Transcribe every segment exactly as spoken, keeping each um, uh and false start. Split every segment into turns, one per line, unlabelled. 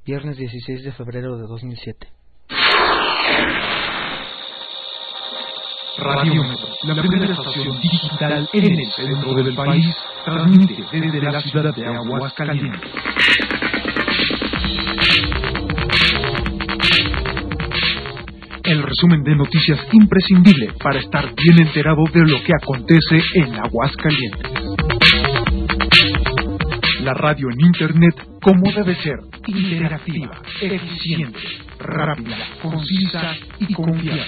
viernes dieciséis de febrero de dos mil siete.
Radiómetro, la primera estación digital en el centro del país, transmite desde la ciudad de Aguascalientes. El resumen de noticias imprescindible para estar bien enterado de lo que acontece en Aguascalientes. La radio en internet como debe ser, interactiva, eficiente, rápida, concisa y confiable.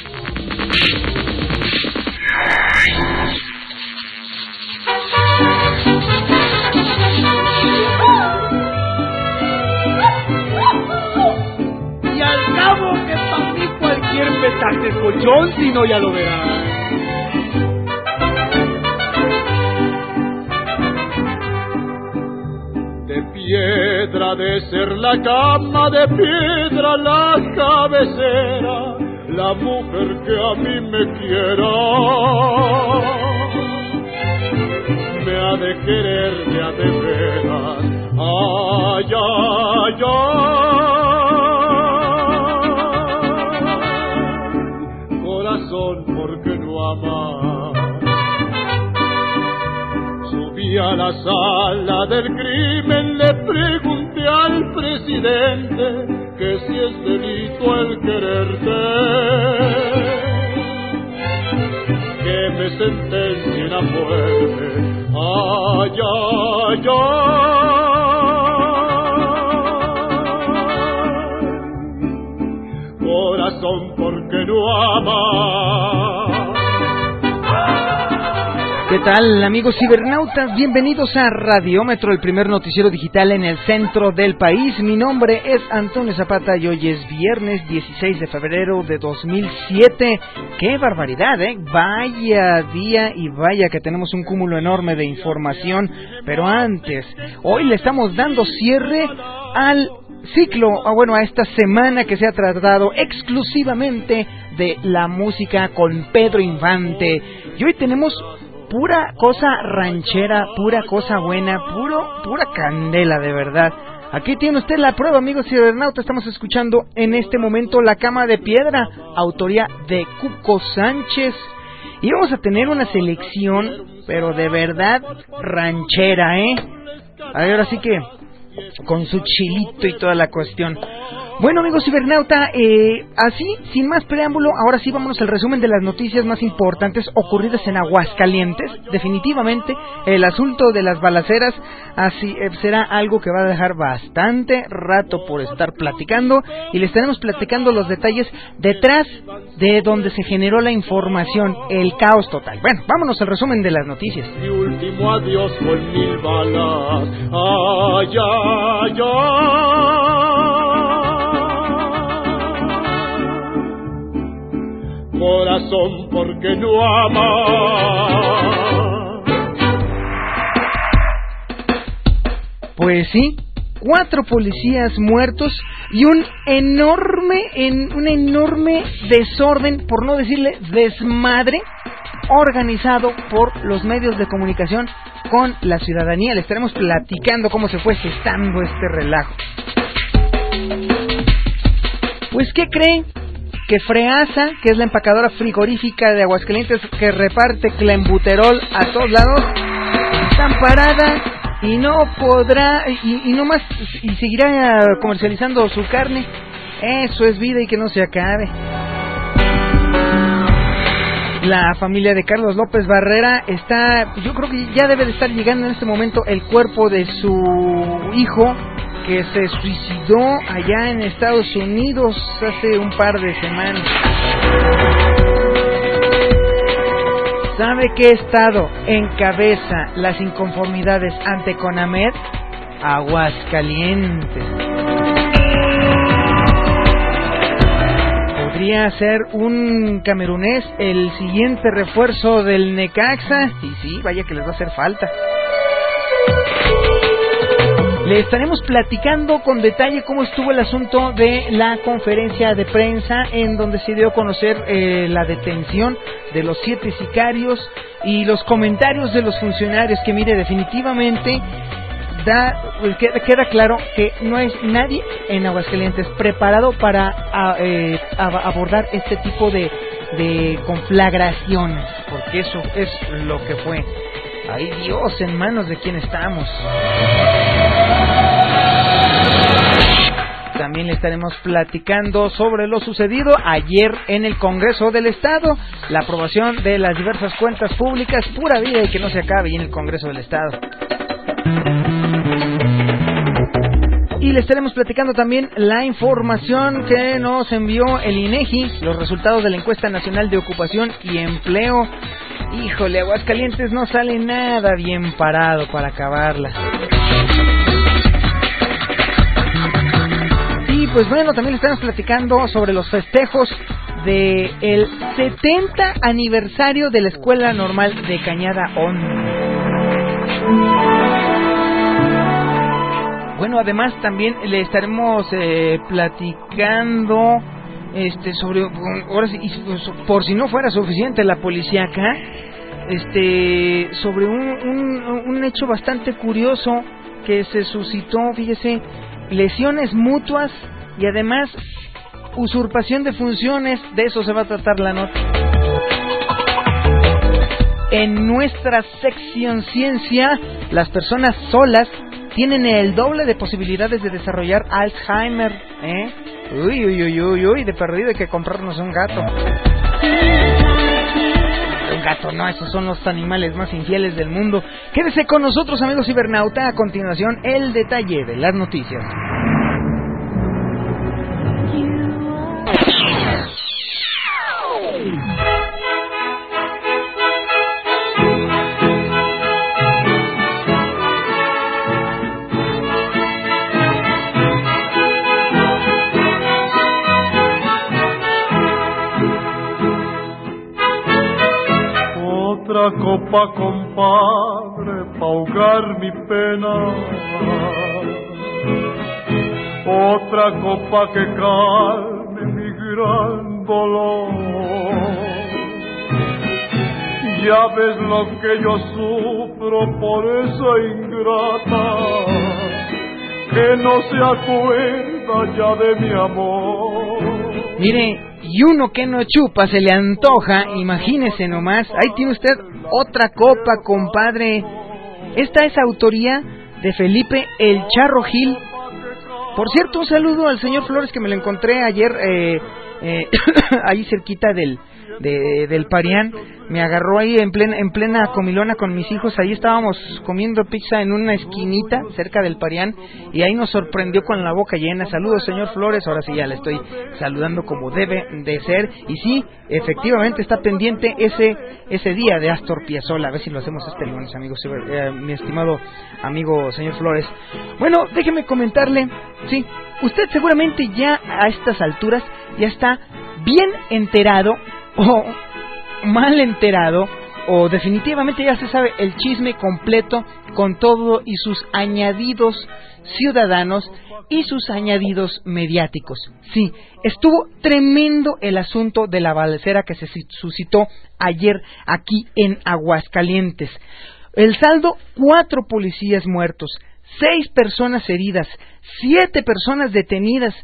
Y al cabo que para mí cualquier petate es colchón, si no ya lo verás. De piedra de ser la cama, de piedra la cabecera, la mujer que a mí me quiera, me ha de querer, me ha de veras, ay, ay, ay, corazón, ¿por qué no ama? Subí a la sala del crimen, le pregunté al presidente que si es delito el quererte, que me sentencien a muerte, ay, ay, ay, corazón, ¿por qué no ama?
¿Qué tal, amigos cibernautas? Bienvenidos a Radiómetro, el primer noticiero digital en el centro del país. Mi nombre es Antonio Zapata y hoy es viernes dieciséis de febrero de dos mil siete. ¡Qué barbaridad, eh! Vaya día y vaya que tenemos un cúmulo enorme de información. Pero antes, hoy le estamos dando cierre al ciclo, ah, bueno, a esta semana que se ha tratado exclusivamente de la música con Pedro Infante. Y hoy tenemos pura cosa ranchera, pura cosa buena, puro, pura candela, de verdad. Aquí tiene usted la prueba, amigos cibernautas. Estamos escuchando en este momento La Cama de Piedra, autoría de Cuco Sánchez. Y vamos a tener una selección, pero de verdad ranchera, ¿eh? A ver, ahora sí que con su chilito y toda la cuestión. Bueno, amigos cibernauta, eh, así, sin más preámbulo, ahora sí vámonos al resumen de las noticias más importantes ocurridas en Aguascalientes. Definitivamente, el asunto de las balaceras así eh, será algo que va a dejar bastante rato por estar platicando, y les estaremos platicando los detalles detrás de donde se generó la información, el caos total. Bueno, vámonos al resumen de las noticias.
Mi último adiós con mil balas, ay, ay, ay. Corazón, ¿por qué no ama?
Pues sí, cuatro policías muertos y un enorme, en, un enorme desorden, por no decirle desmadre, organizado por los medios de comunicación con la ciudadanía. Le estaremos platicando cómo se fue gestando este relajo. Pues, ¿qué creen? Que Freasa, que es la empacadora frigorífica de Aguascalientes que reparte clenbuterol a todos lados, está amparada y no podrá, y, y no más, y seguirá comercializando su carne. Eso es vida y que no se acabe. La familia de Carlos López Barrera está, yo creo que ya debe de estar llegando en este momento el cuerpo de su hijo, que se suicidó allá en Estados Unidos hace un par de semanas. ¿Sabe qué estado encabeza las inconformidades ante CONAMED? Aguascalientes. Podría ser un camerunés el siguiente refuerzo del Necaxa, y sí, vaya que les va a hacer falta. Le estaremos platicando con detalle cómo estuvo el asunto de la conferencia de prensa en donde se dio a conocer eh, la detención de los siete sicarios y los comentarios de los funcionarios, que mire, definitivamente da queda claro que no hay nadie en Aguascalientes preparado para a, eh, a, abordar este tipo de, de conflagraciones, porque eso es lo que fue. ¡Ay Dios! ¿En manos de quién estamos? También le estaremos platicando sobre lo sucedido ayer en el Congreso del Estado, la aprobación de las diversas cuentas públicas, pura vida y que no se acabe en el Congreso del Estado. Y le estaremos platicando también la información que nos envió el INEGI, los resultados de la Encuesta Nacional de Ocupación y Empleo. Híjole, Aguascalientes no sale nada bien parado para acabarla. Y pues bueno, también le estamos platicando sobre los festejos de el setenta aniversario de la Escuela Normal de Cañada Hondo. Bueno, además también le estaremos eh, platicando este sobre, ahora sí, por si no fuera suficiente la policía acá, este sobre un, un, un hecho bastante curioso que se suscitó, fíjese, lesiones mutuas y además usurpación de funciones. De eso se va a tratar la nota. En nuestra sección ciencia, las personas solas tienen el doble de posibilidades de desarrollar Alzheimer, ¿eh? Uy, uy, uy, uy, uy, de perdido hay que comprarnos un gato. Un gato no, esos son los animales más infieles del mundo. Quédese con nosotros, amigos cibernauta. A continuación, el detalle de las noticias.
Otra copa, compadre, pa' ahogar mi pena. Otra copa que calme mi gran dolor. Ya ves lo que yo sufro por esa ingrata que no se acuerda ya de mi amor.
Mire, y uno que no chupa se le antoja, imagínese nomás. Ahí tiene usted otra copa, compadre. Esta es autoría de Felipe El Charro Gil. Por cierto, un saludo al señor Flores, que me lo encontré ayer eh, eh, ahí cerquita del de, del Parián. Me agarró ahí en plena, en plena comilona con mis hijos. Ahí estábamos comiendo pizza en una esquinita cerca del Parián y ahí nos sorprendió con la boca llena. Saludos, señor Flores. Ahora sí ya le estoy saludando como debe de ser. Y sí, efectivamente está pendiente ese ese día de Astor Piazzolla. A ver si lo hacemos este lunes, amigos, eh, mi estimado amigo señor Flores. Bueno, déjeme comentarle, sí, usted seguramente ya a estas alturas ya está bien enterado o mal enterado, o definitivamente ya se sabe el chisme completo con todo y sus añadidos ciudadanos y sus añadidos mediáticos. Sí, estuvo tremendo el asunto de la balacera que se suscitó ayer aquí en Aguascalientes. El saldo: cuatro policías muertos, seis personas heridas, siete personas detenidas.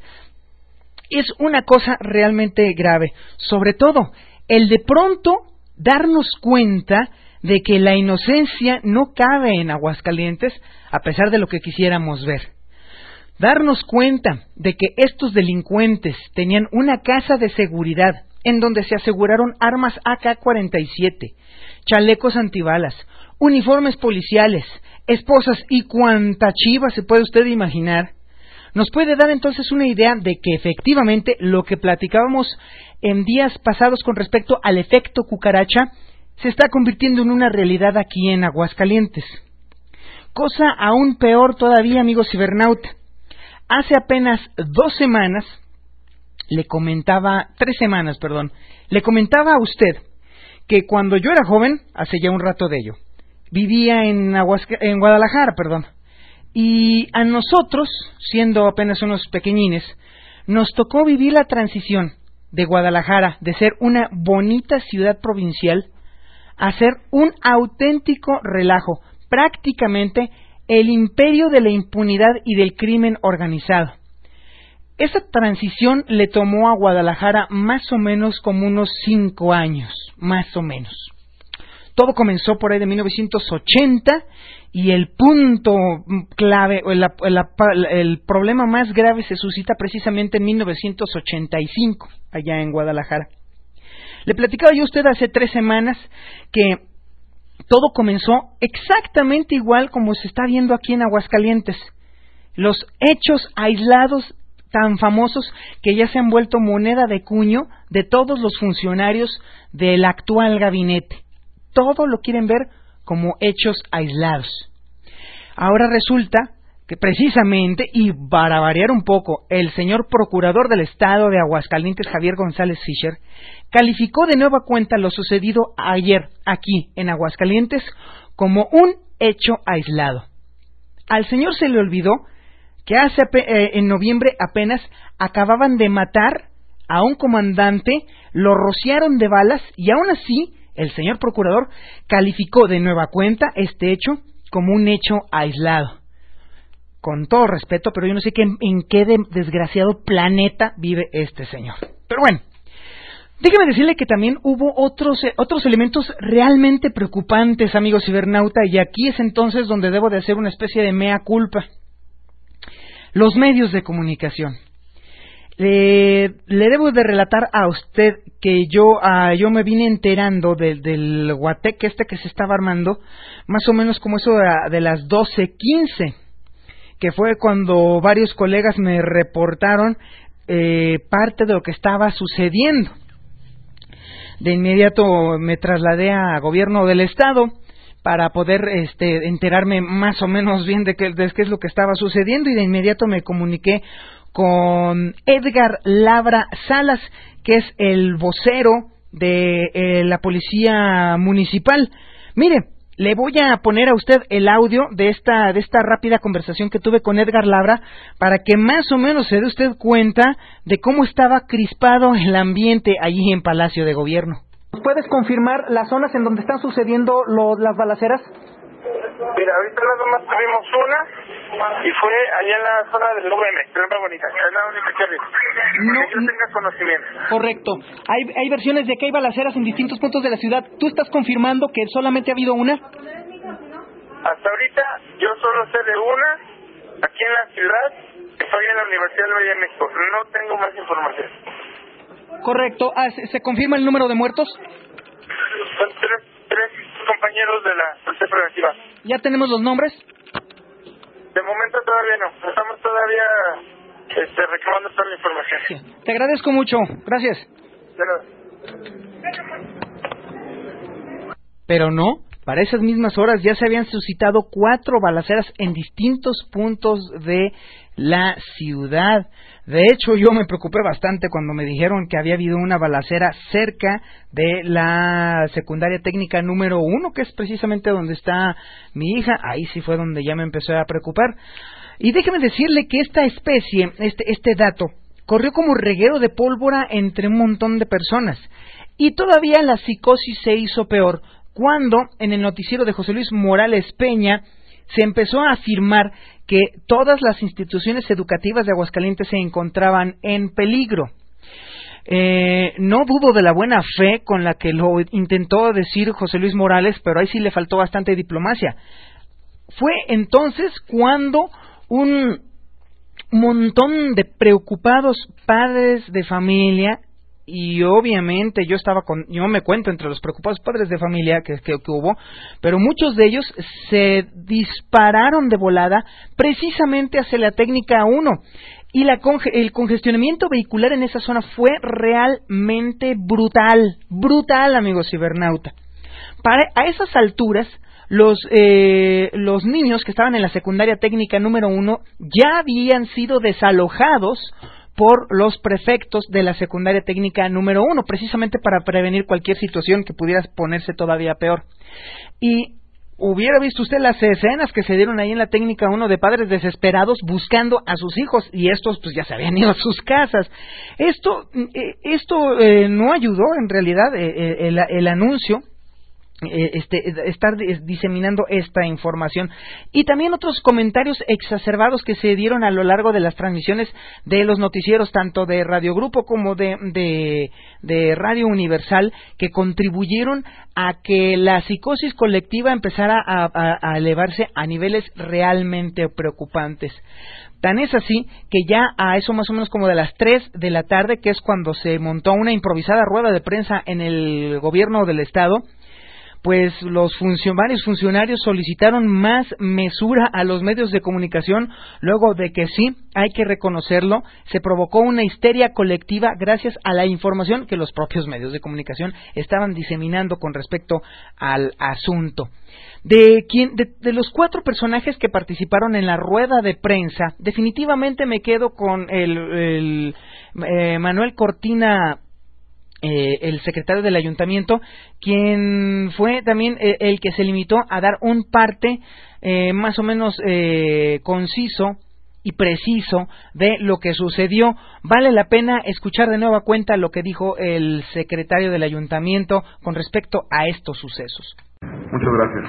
Es una cosa realmente grave, sobre todo el de pronto darnos cuenta de que la inocencia no cabe en Aguascalientes, a pesar de lo que quisiéramos ver. Darnos cuenta de que estos delincuentes tenían una casa de seguridad en donde se aseguraron armas A K cuarenta y siete, chalecos antibalas, uniformes policiales, esposas y cuanta chiva se puede usted imaginar, nos puede dar entonces una idea de que efectivamente lo que platicábamos en días pasados con respecto al efecto cucaracha se está convirtiendo en una realidad aquí en Aguascalientes. Cosa aún peor todavía, amigo cibernauta. Hace apenas dos semanas, le comentaba, tres semanas, perdón, le comentaba a usted que cuando yo era joven, hace ya un rato de ello, vivía en, Aguasca- en Guadalajara, perdón, y a nosotros, siendo apenas unos pequeñines, nos tocó vivir la transición de Guadalajara, de ser una bonita ciudad provincial, a ser un auténtico relajo, prácticamente el imperio de la impunidad y del crimen organizado. Esa transición le tomó a Guadalajara más o menos como unos cinco años, más o menos. Todo comenzó por ahí de mil novecientos ochenta y el punto clave, o el, el, el problema más grave se suscita precisamente en mil novecientos ochenta y cinco, allá en Guadalajara. Le platicaba yo a usted hace tres semanas que todo comenzó exactamente igual como se está viendo aquí en Aguascalientes. Los hechos aislados tan famosos que ya se han vuelto moneda de cuño de todos los funcionarios del actual gabinete. Todo lo quieren ver como hechos aislados. Ahora resulta que precisamente, y para variar un poco, el señor Procurador del Estado de Aguascalientes, Javier González Fischer, calificó de nueva cuenta lo sucedido ayer aquí en Aguascalientes como un hecho aislado. Al señor se le olvidó que hace eh, en noviembre apenas acababan de matar a un comandante, lo rociaron de balas y aún así el señor Procurador calificó de nueva cuenta este hecho como un hecho aislado. Con todo respeto, pero yo no sé qué, en qué de, desgraciado planeta vive este señor. Pero bueno, déjeme decirle que también hubo otros, eh, otros elementos realmente preocupantes, amigos cibernauta, y aquí es entonces donde debo de hacer una especie de mea culpa. Los medios de comunicación. Le, le debo de relatar a usted que yo uh, yo me vine enterando de, del guateque este que se estaba armando, más o menos como eso de, de las doce quince, que fue cuando varios colegas me reportaron eh, parte de lo que estaba sucediendo. De inmediato me trasladé a gobierno del estado para poder este, enterarme más o menos bien de qué, de qué es lo que estaba sucediendo, y de inmediato me comuniqué con Edgar Labra Salas, que es el vocero de eh, la Policía Municipal. Mire, le voy a poner a usted el audio de esta, de esta rápida conversación que tuve con Edgar Labra para que más o menos se dé usted cuenta de cómo estaba crispado el ambiente allí en Palacio de Gobierno. ¿Puedes confirmar las zonas en donde están sucediendo lo, las balaceras?
Mira, ahorita nada más tuvimos una y fue allá en la zona del U V M, Tierra Bonita, es la única que había. No, que yo tenga conocimiento.
Correcto. Hay, hay versiones de que hay balaceras en distintos puntos de la ciudad. ¿Tú estás confirmando que solamente ha habido una?
Hasta ahorita yo solo sé de una aquí en la ciudad, que estoy en la Universidad del Valle de México. No tengo más información.
Correcto. Ah, ¿se, ¿Se confirma el número de muertos?
Son tres, tres compañeros de la Policía Preventiva.
¿Ya tenemos los nombres?
De momento todavía no. Estamos todavía este, recabando toda la información.
Sí. Te agradezco mucho. Gracias.
De nada.
Pero no. Para esas mismas horas ya se habían suscitado cuatro balaceras en distintos puntos de la ciudad. De hecho, yo me preocupé bastante cuando me dijeron que había habido una balacera cerca de la secundaria técnica número uno, que es precisamente donde está mi hija. Ahí sí fue donde ya me empezó a preocupar. Y déjeme decirle que esta especie, este, este dato, corrió como reguero de pólvora entre un montón de personas. Y todavía la psicosis se hizo peor cuando en el noticiero de José Luis Morales Peña se empezó a afirmar que todas las instituciones educativas de Aguascalientes se encontraban en peligro. Eh, no dudo de la buena fe con la que lo intentó decir José Luis Morales, pero ahí sí le faltó bastante diplomacia. Fue entonces cuando un montón de preocupados padres de familia, y obviamente yo estaba con, yo me cuento entre los preocupados padres de familia que, que, que hubo, pero muchos de ellos se dispararon de volada precisamente hacia la técnica uno, y la conge, el congestionamiento vehicular en esa zona fue realmente brutal, brutal, amigos cibernauta. Para, a esas alturas, los, eh, los niños que estaban en la secundaria técnica número uno ya habían sido desalojados por los prefectos de la secundaria técnica número uno, precisamente para prevenir cualquier situación que pudiera ponerse todavía peor. Y hubiera visto usted las escenas que se dieron ahí en la técnica uno de padres desesperados buscando a sus hijos, y estos pues ya se habían ido a sus casas. Esto, eh, esto eh, no ayudó en realidad eh, el, el anuncio Este, estar diseminando esta información. Y también otros comentarios exacerbados que se dieron a lo largo de las transmisiones de los noticieros, tanto de Radio Grupo como de, de, de Radio Universal, que contribuyeron a que la psicosis colectiva empezara a, a, a elevarse a niveles realmente preocupantes. Tan es así que ya a eso más o menos como de las tres de la tarde, que es cuando se montó una improvisada rueda de prensa en el gobierno del estado, pues los funcionarios, funcionarios solicitaron más mesura a los medios de comunicación, luego de que sí, hay que reconocerlo, se provocó una histeria colectiva gracias a la información que los propios medios de comunicación estaban diseminando con respecto al asunto. De, quien, de, de los cuatro personajes que participaron en la rueda de prensa, definitivamente me quedo con el, el eh, Manuel Cortina, Eh, el secretario del ayuntamiento, quien fue también eh, el que se limitó a dar un parte eh, más o menos eh, conciso y preciso de lo que sucedió. Vale la pena escuchar de nueva cuenta lo que dijo el secretario del ayuntamiento con respecto a estos sucesos.
Muchas gracias.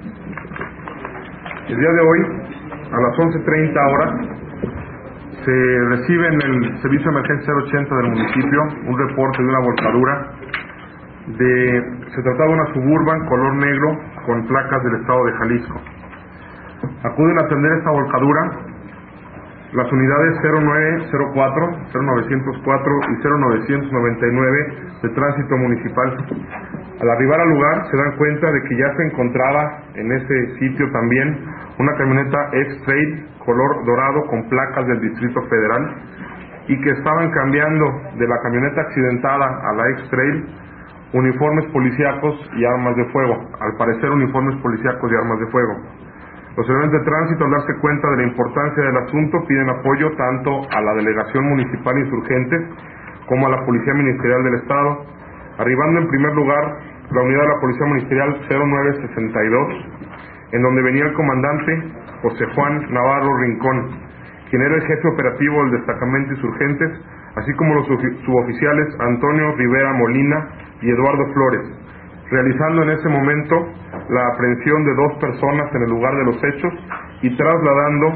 El día de hoy, a las once treinta horas, se recibe en el servicio de emergencia cero ochenta del municipio un reporte de una volcadura. De, se trataba de una Suburban color negro con placas del estado de Jalisco. Acuden a atender esta volcadura las unidades cero nueve cero cuatro, cero novecientos cuatro y cero novecientos noventa y nueve de tránsito municipal. Al arribar al lugar se dan cuenta de que ya se encontraba en ese sitio también una camioneta X-Trail color dorado con placas del Distrito Federal y que estaban cambiando de la camioneta accidentada a la X-Trail uniformes policíacos y armas de fuego, al parecer uniformes policíacos y armas de fuego. Los elementos de tránsito, al darse cuenta de la importancia del asunto, piden apoyo tanto a la Delegación Municipal Insurgentes como a la Policía Ministerial del Estado, arribando en primer lugar la unidad de la Policía Ministerial cero nueve sesenta y dos, en donde venía el comandante José Juan Navarro Rincón, quien era el jefe operativo del destacamento Insurgentes, así como los suboficiales Antonio Rivera Molina y Eduardo Flores, realizando en ese momento la aprehensión de dos personas en el lugar de los hechos y trasladando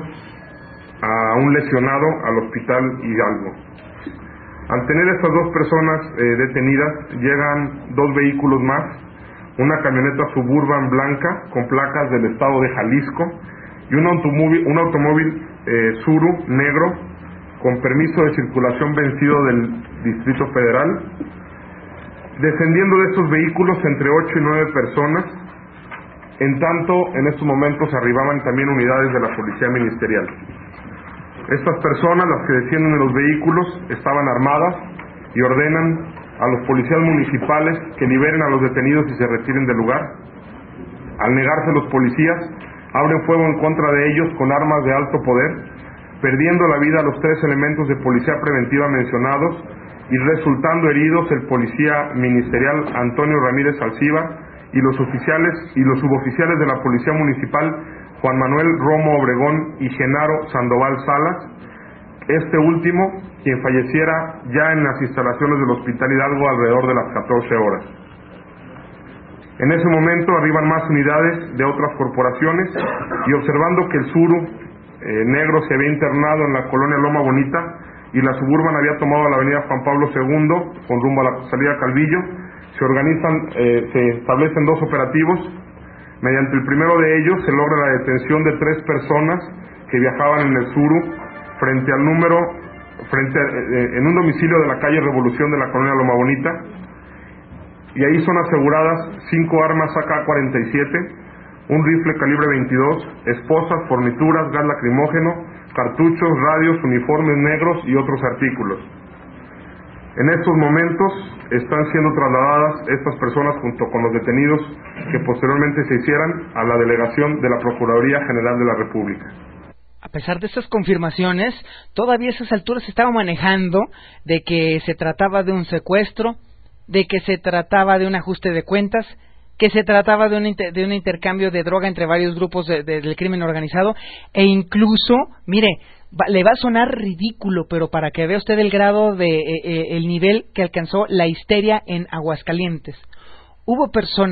a un lesionado al Hospital Hidalgo. Al tener estas dos personas eh, detenidas, llegan dos vehículos más, una camioneta Suburban blanca con placas del estado de Jalisco y un automóvil, un automóvil eh, Tsuru negro con permiso de circulación vencido del Distrito Federal. Descendiendo de estos vehículos entre ocho y nueve personas, en tanto en estos momentos arribaban también unidades de la Policía Ministerial. Estas personas, las que descienden de los vehículos, estaban armadas y ordenan a los policías municipales que liberen a los detenidos y se retiren del lugar. Al negarse los policías, abren fuego en contra de ellos con armas de alto poder, perdiendo la vida a los tres elementos de policía preventiva mencionados y resultando heridos el policía ministerial Antonio Ramírez Alciba y los oficiales y los suboficiales de la Policía Municipal Juan Manuel Romo Obregón y Genaro Sandoval Salas, este último quien falleciera ya en las instalaciones del Hospital Hidalgo alrededor de las catorce horas. En ese momento arriban más unidades de otras corporaciones y observando que el Tsuru eh, negro se había internado en la colonia Loma Bonita y la Suburban había tomado la avenida Juan Pablo segundo con rumbo a la salida Calvillo, se organizan, eh, se establecen dos operativos. Mediante el primero de ellos se logra la detención de tres personas que viajaban en el Tsuru frente al número, frente a, eh, en un domicilio de la calle Revolución de la colonia Loma Bonita, y ahí son aseguradas cinco armas A K cuarenta y siete, un rifle calibre veintidós, esposas, fornituras, gas lacrimógeno, cartuchos, radios, uniformes negros y otros artículos. En estos momentos están siendo trasladadas estas personas junto con los detenidos que posteriormente se hicieran a la delegación de la Procuraduría General de la República.
A pesar de estas confirmaciones, todavía a esas alturas se estaba manejando de que se trataba de un secuestro, de que se trataba de un ajuste de cuentas, que se trataba de un, inter, de un intercambio de droga entre varios grupos de, de, del crimen organizado, e incluso, mire, va, le va a sonar ridículo, pero para que vea usted el grado de, eh, eh, el nivel que alcanzó la histeria en Aguascalientes. Hubo personas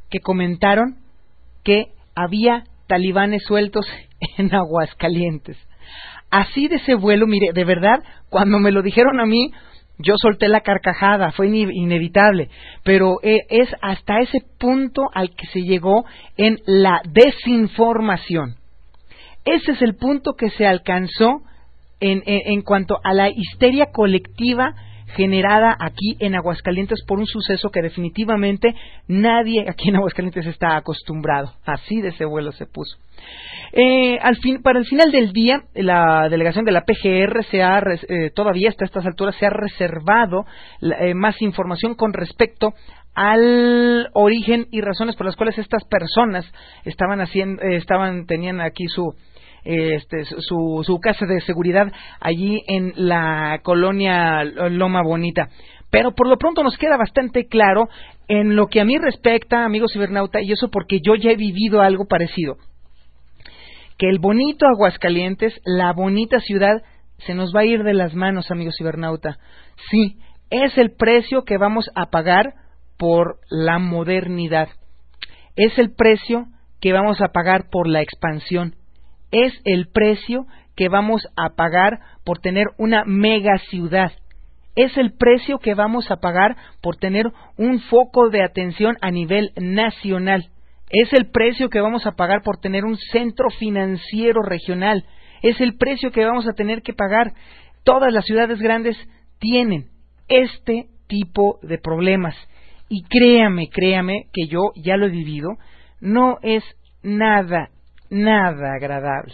que comentaron que había talibanes sueltos en Aguascalientes. Así de ese vuelo, mire, de verdad, cuando me lo dijeron a mí, yo solté la carcajada, fue inevitable, pero eh, es hasta ese punto al que se llegó en la desinformación. Ese es el punto que se alcanzó en, en, en cuanto a la histeria colectiva generada aquí en Aguascalientes por un suceso que definitivamente nadie aquí en Aguascalientes está acostumbrado. Así de ese vuelo se puso. Eh, al fin, para el final del día, la delegación de la P G R se ha, eh, todavía hasta estas alturas se ha reservado eh, más información con respecto al origen y razones por las cuales estas personas estaban haciendo, eh, estaban tenían aquí su Este, su, su casa de seguridad allí en la colonia Loma Bonita. Pero por lo pronto nos queda bastante claro en lo que a mí respecta, amigos cibernauta, y eso porque yo ya he vivido algo parecido, que el bonito Aguascalientes, la bonita ciudad, se nos va a ir de las manos, amigos cibernauta. Sí, es el precio que vamos a pagar por la modernidad. Es el precio que vamos a pagar por la expansión. Es el precio que vamos a pagar por tener una mega ciudad. Es el precio que vamos a pagar por tener un foco de atención a nivel nacional. Es el precio que vamos a pagar por tener un centro financiero regional. Es el precio que vamos a tener que pagar. Todas las ciudades grandes tienen este tipo de problemas. Y créame, créame que yo ya lo he vivido. No es nada Nada agradable.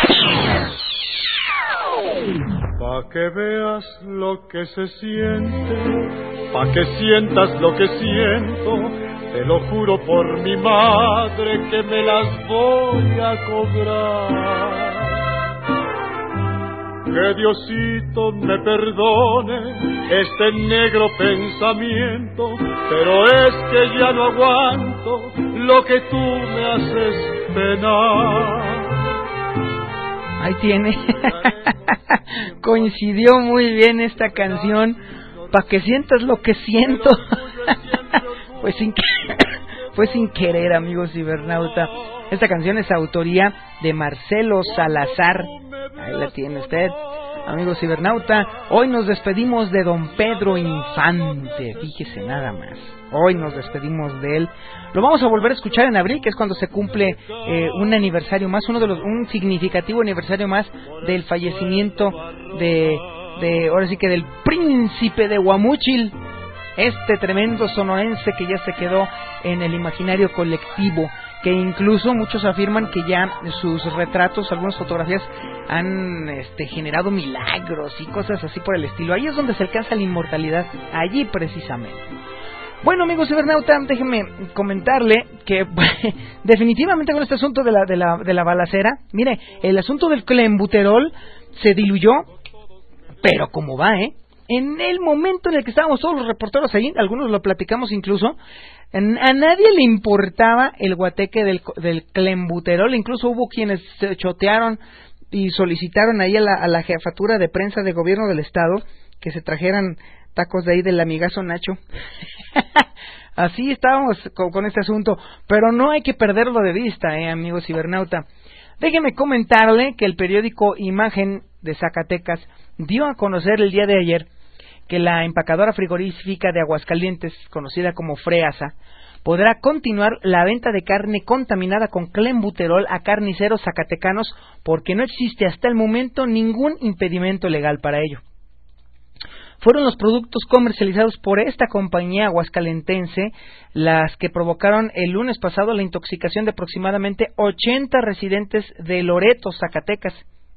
Pa' que veas lo que se siente, pa' que sientas lo que siento, te lo juro por mi madre que me las voy a cobrar. Que Diosito me perdone este negro pensamiento, pero es que ya no aguanto lo que tú me haces penar.
Ahí tiene. Coincidió muy bien esta canción, para que sientas lo que siento. Pues sin que... Fue sin querer, amigos cibernauta. Esta canción es autoría de Marcelo Salazar. Ahí la tiene usted, amigos cibernauta. Hoy nos despedimos de don Pedro Infante. Fíjese nada más. Hoy nos despedimos de él. Lo vamos a volver a escuchar en abril, que es cuando se cumple eh, un aniversario más, uno de los un significativo aniversario más del fallecimiento de, de ahora sí que del príncipe de Guamúchil, este tremendo sonorense que ya se quedó en el imaginario colectivo, que incluso muchos afirman que ya sus retratos, algunas fotografías han este, generado milagros y cosas así por el estilo. Ahí es donde se alcanza la inmortalidad, allí precisamente. Bueno, amigos cibernauta, déjenme comentarle que definitivamente con este asunto de la, de la, de la balacera, mire, el asunto del clenbuterol se diluyó, pero como va, ¿eh? En el momento en el que estábamos todos los reporteros ahí, algunos lo platicamos incluso, a nadie le importaba el guateque del, del clenbuterol. Incluso hubo quienes se chotearon y solicitaron ahí a la, a la jefatura de prensa de gobierno del estado que se trajeran tacos de ahí del amigazo Nacho. Así estábamos con, con este asunto, pero no hay que perderlo de vista, eh, amigos cibernauta. Déjeme comentarle que el periódico Imagen de Zacatecas dio a conocer el día de ayer que la empacadora frigorífica de Aguascalientes, conocida como Freasa, podrá continuar la venta de carne contaminada con clenbuterol a carniceros zacatecanos porque no existe hasta el momento ningún impedimento legal para ello. Fueron los productos comercializados por esta compañía aguascalentense las que provocaron el lunes pasado la intoxicación de aproximadamente ochenta residentes de Loreto, Zacatecas.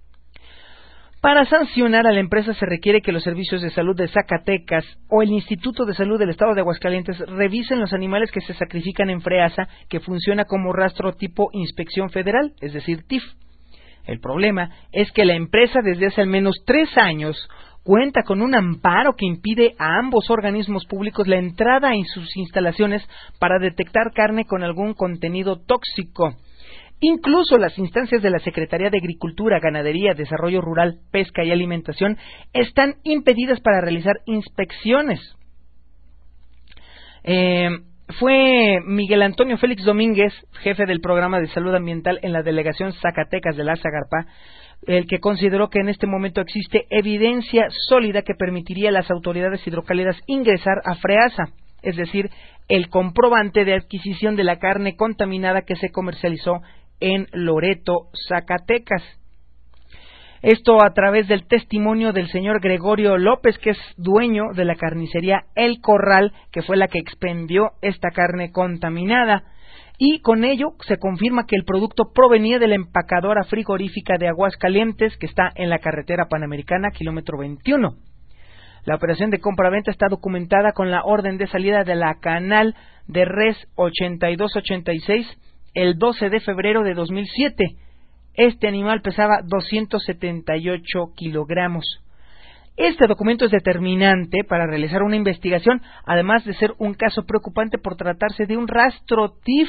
Para sancionar a la empresa se requiere que los servicios de salud de Zacatecas o el Instituto de Salud del Estado de Aguascalientes revisen los animales que se sacrifican en Freasa, que funciona como rastro tipo Inspección Federal, es decir, T I F. El problema es que la empresa desde hace al menos tres años cuenta con un amparo que impide a ambos organismos públicos la entrada en sus instalaciones para detectar carne con algún contenido tóxico. Incluso las instancias de la Secretaría de Agricultura, Ganadería, Desarrollo Rural, Pesca y Alimentación están impedidas para realizar inspecciones. Eh, fue Miguel Antonio Félix Domínguez, jefe del programa de salud ambiental en la delegación Zacatecas de la Zagarpa, el que consideró que en este momento existe evidencia sólida que permitiría a las autoridades hidrocálidas ingresar a FREASA, es decir, el comprobante de adquisición de la carne contaminada que se comercializó en Loreto, Zacatecas. Esto a través del testimonio del señor Gregorio López, que es dueño de la carnicería El Corral, que fue la que expendió esta carne contaminada. Y con ello se confirma que el producto provenía de la empacadora frigorífica de Aguascalientes, que está en la carretera Panamericana, kilómetro veintiuno. La operación de compra-venta está documentada con la orden de salida de la canal de res ochenta y dos ochenta y seis el doce de febrero de dos mil siete. Este animal pesaba doscientos setenta y ocho kilogramos. Este documento es determinante para realizar una investigación, además de ser un caso preocupante por tratarse de un rastro T I F.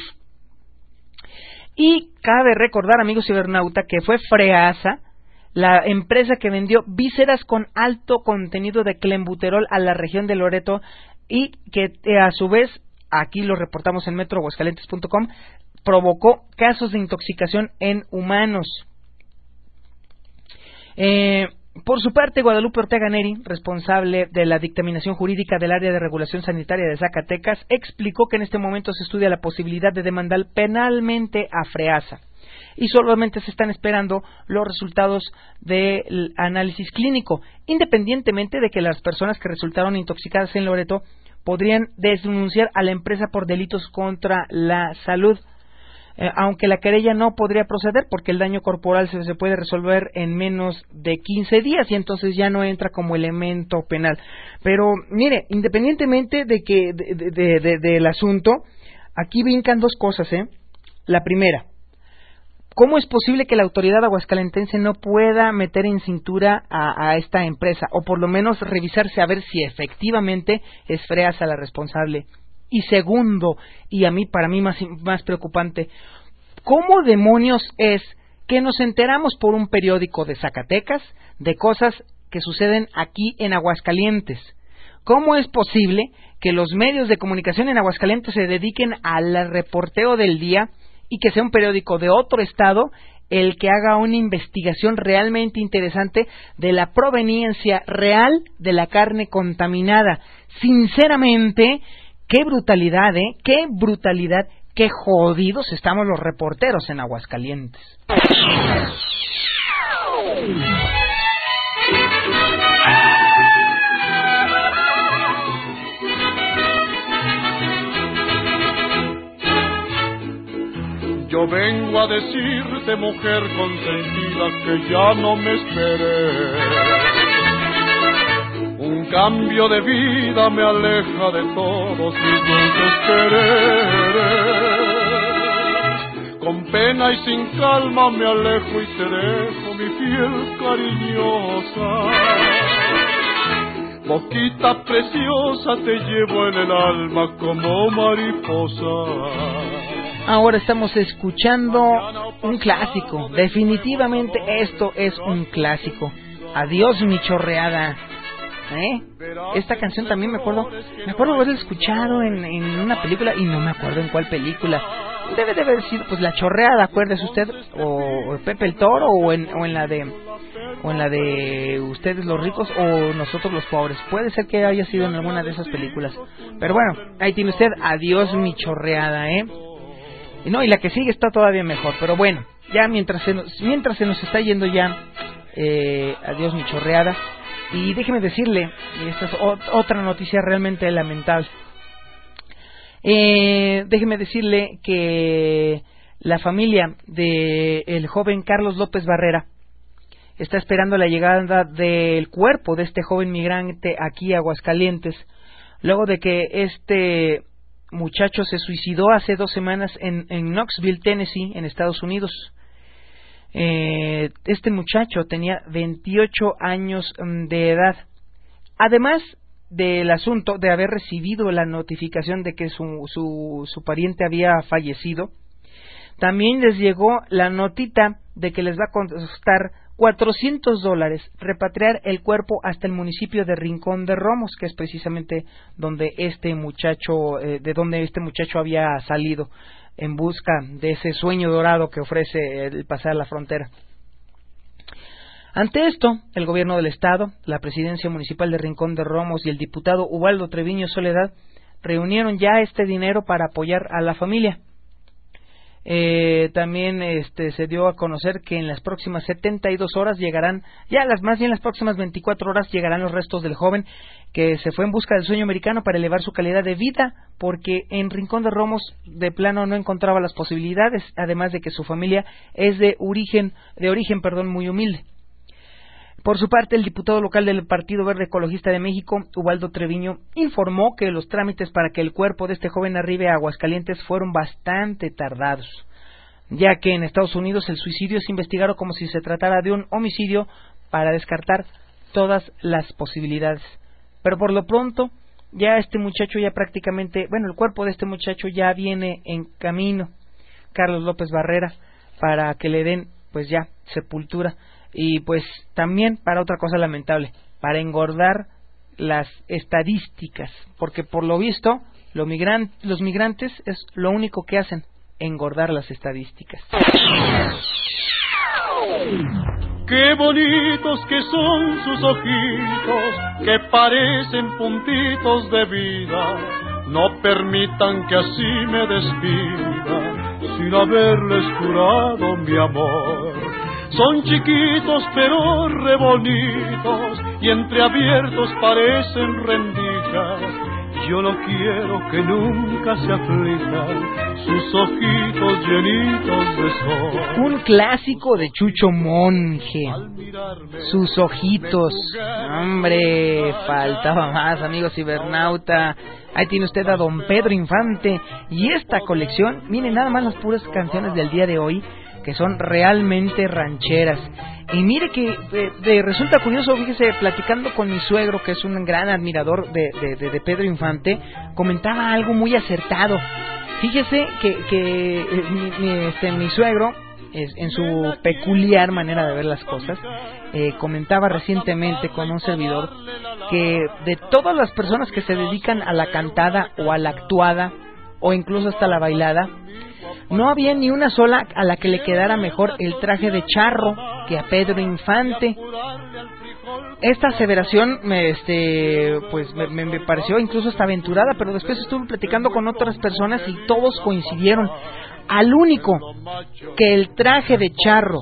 Y cabe recordar, amigos cibernauta, que fue FREASA, la empresa que vendió vísceras con alto contenido de clenbuterol a la región de Loreto y que a su vez, aquí lo reportamos en metro aguascalientes punto com, provocó casos de intoxicación en humanos. Eh, por su parte, Guadalupe Ortega Neri, responsable de la dictaminación jurídica del área de regulación sanitaria de Zacatecas, explicó que en este momento se estudia la posibilidad de demandar penalmente a FREASA y solamente se están esperando los resultados del análisis clínico, independientemente de que las personas que resultaron intoxicadas en Loreto podrían denunciar a la empresa por delitos contra la salud. Eh, aunque la querella no podría proceder porque el daño corporal se, se puede resolver en menos de quince días y entonces ya no entra como elemento penal. Pero mire, independientemente de que de, de, de, de, del asunto, aquí brincan dos cosas, ¿eh? La primera, ¿cómo es posible que la autoridad aguascalentense no pueda meter en cintura a, a esta empresa o por lo menos revisarse a ver si efectivamente es FREASA la responsable? Y segundo, y a mí para mí más, más preocupante, ¿cómo demonios es que nos enteramos por un periódico de Zacatecas de cosas que suceden aquí en Aguascalientes? ¿Cómo es posible que los medios de comunicación en Aguascalientes se dediquen al reporteo del día y que sea un periódico de otro estado el que haga una investigación realmente interesante de la proveniencia real de la carne contaminada? Sinceramente, qué brutalidad, ¿eh? Qué brutalidad, qué jodidos estamos los reporteros en Aguascalientes.
Yo vengo a decirte, mujer consentida, que ya no me esperes. Un cambio de vida me aleja de todos mis dulces quereres. Con pena y sin calma me alejo y te dejo, mi fiel cariñosa. Boquita preciosa, te llevo en el alma como mariposa.
Ahora estamos escuchando un clásico. Definitivamente esto es un clásico. Adiós, mi chorreada. ¿Eh? Esta canción también me acuerdo, me acuerdo haberla escuchado en, en una película y no me acuerdo en cuál película. Debe de haber sido pues La Chorreada, acuérdese usted, o, o Pepe el Toro, o en, o en la de, o en la de Ustedes los ricos o Nosotros los pobres. Puede ser que haya sido en alguna de esas películas. Pero bueno, ahí tiene usted. Adiós, mi chorreada, ¿eh? Y no, y la que sigue está todavía mejor. Pero bueno, ya mientras se nos, mientras se nos está yendo ya, eh, adiós, mi chorreada. Y déjeme decirle, y esta es otra noticia realmente lamentable, eh, déjeme decirle que la familia del joven Carlos López Barrera está esperando la llegada del cuerpo de este joven migrante aquí a Aguascalientes, luego de que este muchacho se suicidó hace dos semanas en, en Knoxville, Tennessee, en Estados Unidos. Eh, este muchacho tenía veintiocho años de edad. Además del asunto de haber recibido la notificación de que su, su, su pariente había fallecido, también les llegó la notita de que les va a costar cuatrocientos dólares repatriar el cuerpo hasta el municipio de Rincón de Romos, que es precisamente donde este muchacho, eh, de donde este muchacho había salido en busca de ese sueño dorado que ofrece el pasar la frontera. Ante esto, el gobierno del estado, la presidencia municipal de Rincón de Romos y el diputado Ubaldo Treviño Soledad reunieron ya este dinero para apoyar a la familia. Eh, también este, se dio a conocer que en las próximas setenta y dos horas llegarán, ya las más bien las próximas veinticuatro horas llegarán los restos del joven que se fue en busca del sueño americano para elevar su calidad de vida, porque en Rincón de Romos de plano no encontraba las posibilidades, además de que su familia es de origen, de origen, perdón, muy humilde. Por su parte, el diputado local del Partido Verde Ecologista de México, Ubaldo Treviño, informó que los trámites para que el cuerpo de este joven arribe a Aguascalientes fueron bastante tardados, ya que en Estados Unidos el suicidio es investigado como si se tratara de un homicidio para descartar todas las posibilidades. Pero por lo pronto, ya este muchacho ya prácticamente, bueno, el cuerpo de este muchacho ya viene en camino, Carlos López Barrera, para que le den, pues ya, sepultura. Y pues también para otra cosa lamentable, para engordar las estadísticas, porque por lo visto lo migran, los migrantes es lo único que hacen, engordar las estadísticas.
Qué bonitos que son sus ojitos, que parecen puntitos de vida. No permitan que así me despida, sin haberles jurado mi amor. Son chiquitos pero re bonitos, y entreabiertos parecen rendijas. Yo no quiero que nunca se aflijan sus ojitos llenitos de sol.
Un clásico de Chucho Monje, sus ojitos. Hombre, faltaba más, amigos cibernauta. Ahí tiene usted a don Pedro Infante. Y esta colección, miren nada más las puras canciones del día de hoy, que son realmente rancheras. Y mire que de, de, resulta curioso, fíjese, platicando con mi suegro, que es un gran admirador de, de, de, de Pedro Infante, comentaba algo muy acertado. Fíjese que, que eh, mi, mi, este, mi suegro, es, en su peculiar manera de ver las cosas, eh, comentaba recientemente con un servidor que de todas las personas que se dedican a la cantada o a la actuada o incluso hasta la bailada, no había ni una sola a la que le quedara mejor el traje de charro que a Pedro Infante. Esta aseveración me, este, pues me, me pareció incluso hasta aventurada, pero después estuve platicando con otras personas y todos coincidieron. Al único que el traje de charro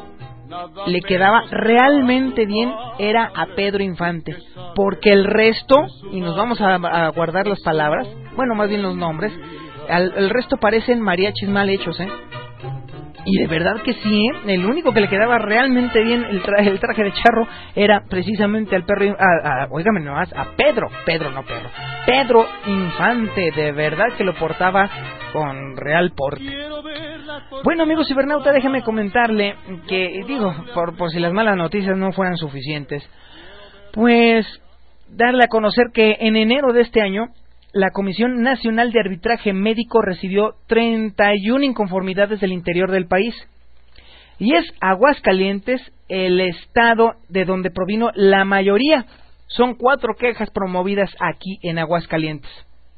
le quedaba realmente bien era a Pedro Infante, porque el resto, y nos vamos a, a guardar las palabras, bueno, más bien los nombres, al, el resto parecen mariachis mal hechos, ¿eh? Y de verdad que sí, ¿eh? El único que le quedaba realmente bien el traje, el traje de charro era precisamente al perro, a, a, oígame nomás, a Pedro, Pedro no perro, Pedro Infante, de verdad que lo portaba con real porte. Bueno, amigos cibernauta, déjame comentarle que, digo, por, por si las malas noticias no fueran suficientes, pues darle a conocer que en enero de este año la Comisión Nacional de Arbitraje Médico recibió treinta y una inconformidades del interior del país. Y es Aguascalientes el estado de donde provino la mayoría. Son cuatro quejas promovidas aquí en Aguascalientes.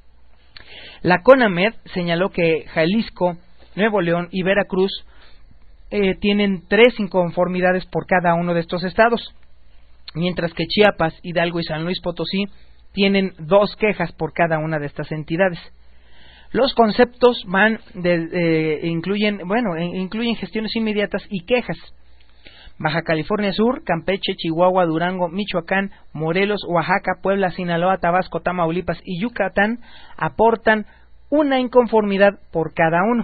La CONAMED señaló que Jalisco, Nuevo León y Veracruz eh, tienen tres inconformidades por cada uno de estos estados, mientras que Chiapas, Hidalgo y San Luis Potosí tienen dos quejas por cada una de estas entidades. Los conceptos van de, eh, incluyen, bueno, eh, incluyen gestiones inmediatas y quejas. Baja California Sur, Campeche, Chihuahua, Durango, Michoacán, Morelos, Oaxaca, Puebla, Sinaloa, Tabasco, Tamaulipas y Yucatán aportan una inconformidad por cada uno.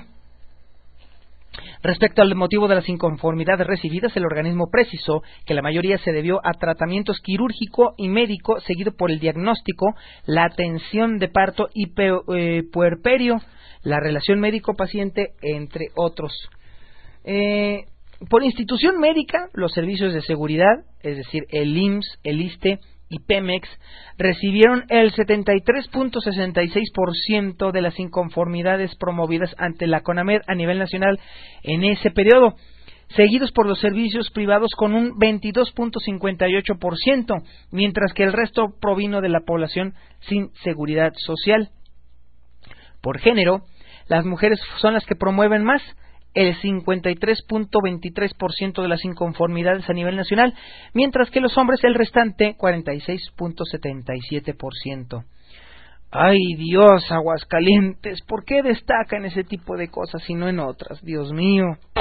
Respecto al motivo de las inconformidades recibidas, el organismo precisó que la mayoría se debió a tratamientos quirúrgico y médico, seguido por el diagnóstico, la atención de parto y eh, puerperio, la relación médico-paciente, entre otros. Eh, por institución médica, los servicios de seguridad, es decir, el I M S S, el ISSSTE y Pemex, recibieron el setenta y tres punto sesenta y seis por ciento de las inconformidades promovidas ante la CONAMED a nivel nacional en ese periodo. seguidos por los servicios privados con un veintidós punto cincuenta y ocho por ciento, mientras que el resto provino de la población sin seguridad social. Por género, las mujeres son las que promueven más, el cincuenta y tres punto veintitrés por ciento de las inconformidades a nivel nacional, mientras que los hombres el restante cuarenta y seis punto setenta y siete por ciento. Ay, Dios, Aguascalientes, ¿por qué destaca en ese tipo de cosas y no en otras? Dios mío.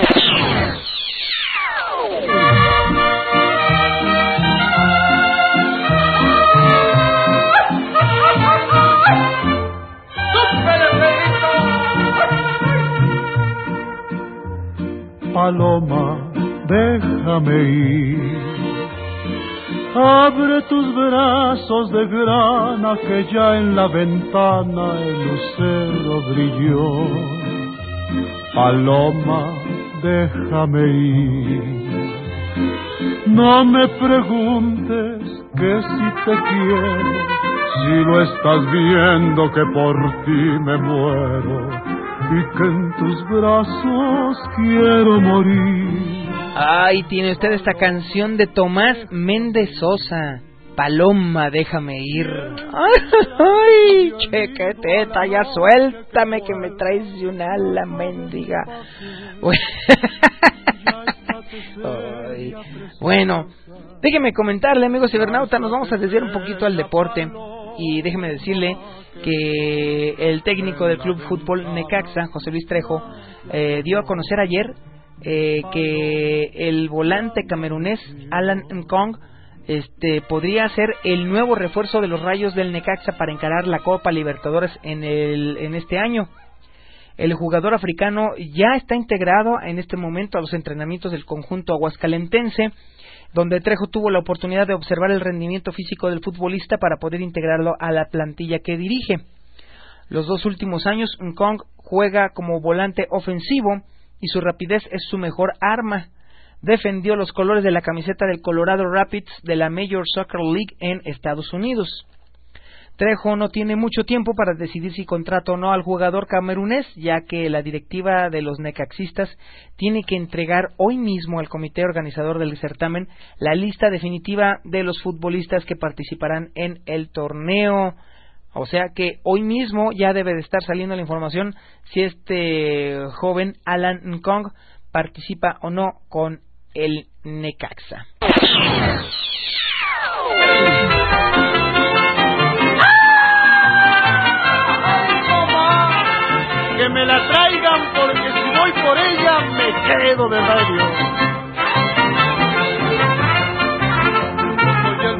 Paloma, déjame ir. Abre tus brazos de grana que ya en la ventana el lucero brilló. Paloma, déjame ir. No me preguntes que si te quiero, si lo estás viendo que por ti me muero y que en tus brazos quiero morir.
Ay, tiene usted esta canción de Tomás Méndez Sosa, Paloma, déjame ir. Ay, ay, chequeteta, ya suéltame que me traes de un ala mendiga. Ay, bueno, déjeme comentarle, amigo cibernauta, nos vamos a desviar un poquito al deporte. Y déjeme decirle que el técnico del Club Fútbol Necaxa, José Luis Trejo, eh, dio a conocer ayer eh, que el volante camerunés Alan Nkong este, podría ser el nuevo refuerzo de los Rayos del Necaxa para encarar la Copa Libertadores en, el, en este año. El jugador africano ya está integrado en este momento a los entrenamientos del conjunto aguascalentense, donde Trejo tuvo la oportunidad de observar el rendimiento físico del futbolista para poder integrarlo a la plantilla que dirige. Los dos últimos años, Nkong juega como volante ofensivo y su rapidez es su mejor arma. Defendió los colores de la camiseta del Colorado Rapids de la Major Soccer League en Estados Unidos. Trejo no tiene mucho tiempo para decidir si contrata o no al jugador camerunés, ya que la directiva de los necaxistas tiene que entregar hoy mismo al comité organizador del certamen la lista definitiva de los futbolistas que participarán en el torneo. O sea que hoy mismo ya debe de estar saliendo la información si este joven Alan Nkong participa o no con el Necaxa.
Que me la traigan porque si voy por ella me quedo de radio. Soy el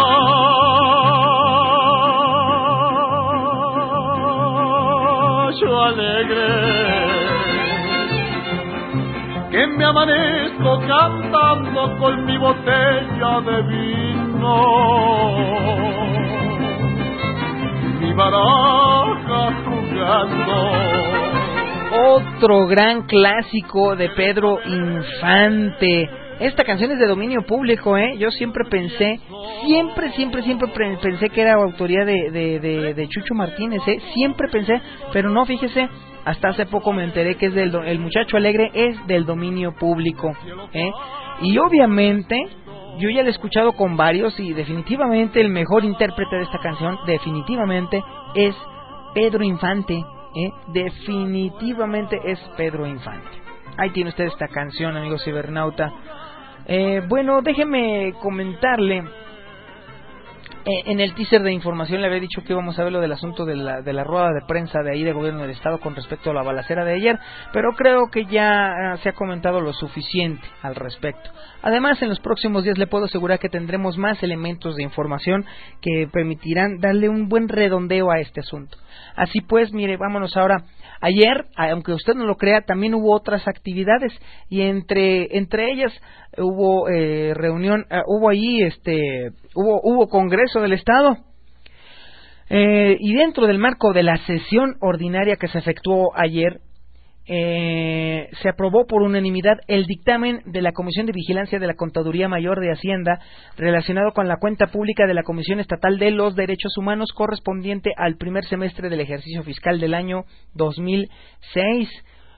muchacho alegre que me amanezco cantando con mi botella de vino, mi baraja jugando.
Otro gran clásico de Pedro Infante. Esta canción es de dominio público, ¿eh? Yo siempre pensé, siempre, siempre, siempre pensé que era autoría de, de, de, de Chucho Martínez, ¿eh? Siempre pensé, pero no, fíjese, hasta hace poco me enteré que es del el muchacho alegre es del dominio público, ¿eh? Y obviamente yo ya la he escuchado con varios y definitivamente el mejor intérprete de esta canción definitivamente es Pedro Infante, ¿eh? Definitivamente es Pedro Infante. Ahí tiene usted esta canción, amigo cibernauta. Eh, bueno, déjeme comentarle. Eh, en el teaser de información le había dicho que íbamos a ver lo del asunto de la, de la rueda de prensa de ahí del gobierno del estado con respecto a la balacera de ayer, pero creo que ya uh, se ha comentado lo suficiente al respecto. Además, en los próximos días le puedo asegurar que tendremos más elementos de información que permitirán darle un buen redondeo a este asunto. Así pues, mire, vámonos ahora. Ayer, aunque usted no lo crea, también hubo otras actividades y entre entre ellas hubo eh, reunión, uh, hubo ahí este, hubo hubo Congreso del Estado eh, y dentro del marco de la sesión ordinaria que se efectuó ayer. Eh, se aprobó por unanimidad el dictamen de la Comisión de Vigilancia de la Contaduría Mayor de Hacienda relacionado con la cuenta pública de la Comisión Estatal de los Derechos Humanos correspondiente al primer semestre del ejercicio fiscal del año dos mil seis.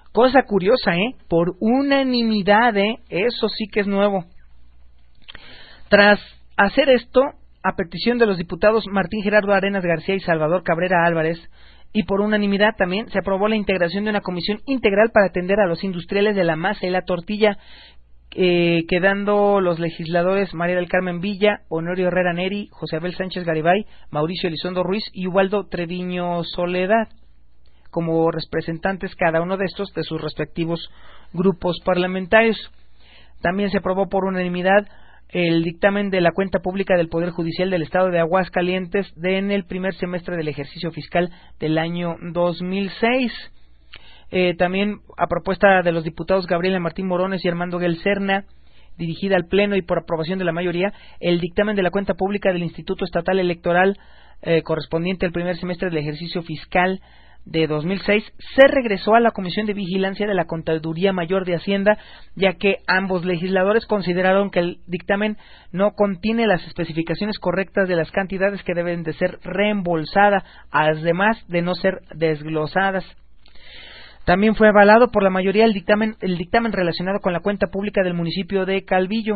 Cosa curiosa, ¿eh? Por unanimidad, ¿eh? Eso sí que es nuevo. Tras hacer esto, a petición de los diputados Martín Gerardo Arenas García y Salvador Cabrera Álvarez, y por unanimidad también, se aprobó la integración de una comisión integral para atender a los industriales de la masa y la tortilla, eh, quedando los legisladores María del Carmen Villa, Honorio Herrera Neri, José Abel Sánchez Garibay, Mauricio Elizondo Ruiz y Ubaldo Treviño Soledad, como representantes cada uno de estos de sus respectivos grupos parlamentarios. También se aprobó por unanimidad el dictamen de la cuenta pública del Poder Judicial del Estado de Aguascalientes de en el primer semestre del ejercicio fiscal del año dos mil seis. Eh, también a propuesta de los diputados Gabriela Martín Morones y Armando Gelserna, dirigida al Pleno y por aprobación de la mayoría, el dictamen de la cuenta pública del Instituto Estatal Electoral eh, correspondiente al primer semestre del ejercicio fiscal de dos mil seis se regresó a la Comisión de Vigilancia de la Contaduría Mayor de Hacienda, ya que ambos legisladores consideraron que el dictamen no contiene las especificaciones correctas de las cantidades que deben de ser reembolsadas, además de no ser desglosadas. También fue avalado por la mayoría el dictamen, el dictamen relacionado con la cuenta pública del municipio de Calvillo.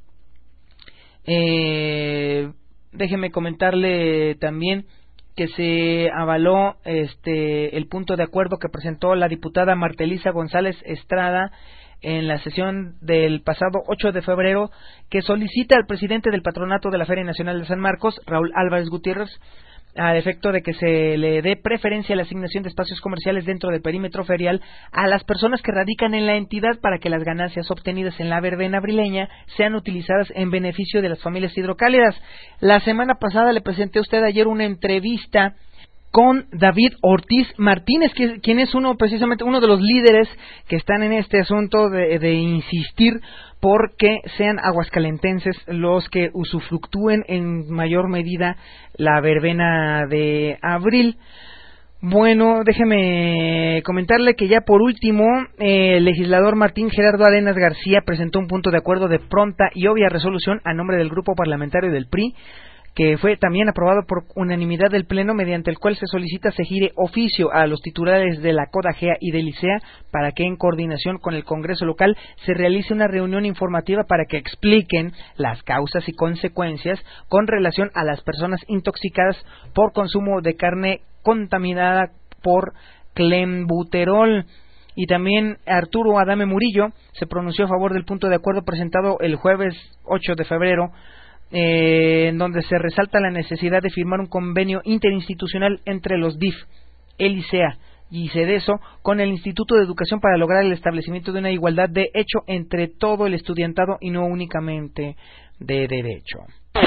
Eh, déjeme comentarle también que se avaló este el punto de acuerdo que presentó la diputada Martelisa González Estrada en la sesión del pasado ocho de febrero, que solicita al presidente del patronato de la Feria Nacional de San Marcos, Raúl Álvarez Gutiérrez, a efecto de que se le dé preferencia a la asignación de espacios comerciales dentro del perímetro ferial a las personas que radican en la entidad, para que las ganancias obtenidas en la verbena abrileña sean utilizadas en beneficio de las familias hidrocálidas. La semana pasada le presenté a usted ayer una entrevista con David Ortiz Martínez, que, quien es uno precisamente uno de los líderes que están en este asunto de, de insistir porque sean aguascalentenses los que usufructúen en mayor medida la verbena de abril. Bueno, déjeme comentarle que ya por último, eh, el legislador Martín Gerardo Arenas García presentó un punto de acuerdo de pronta y obvia resolución a nombre del grupo parlamentario del P R I, que fue también aprobado por unanimidad del Pleno, mediante el cual se solicita se gire oficio a los titulares de la CODAGEA y del ICEA para que, en coordinación con el Congreso local, se realice una reunión informativa para que expliquen las causas y consecuencias con relación a las personas intoxicadas por consumo de carne contaminada por clenbuterol. Y también Arturo Adame Murillo se pronunció a favor del punto de acuerdo presentado el jueves ocho de febrero, Eh, en donde se resalta la necesidad de firmar un convenio interinstitucional entre los D I F, el ICEA y CEDESO con el Instituto de Educación para lograr el establecimiento de una igualdad de hecho entre todo el estudiantado y no únicamente de derecho.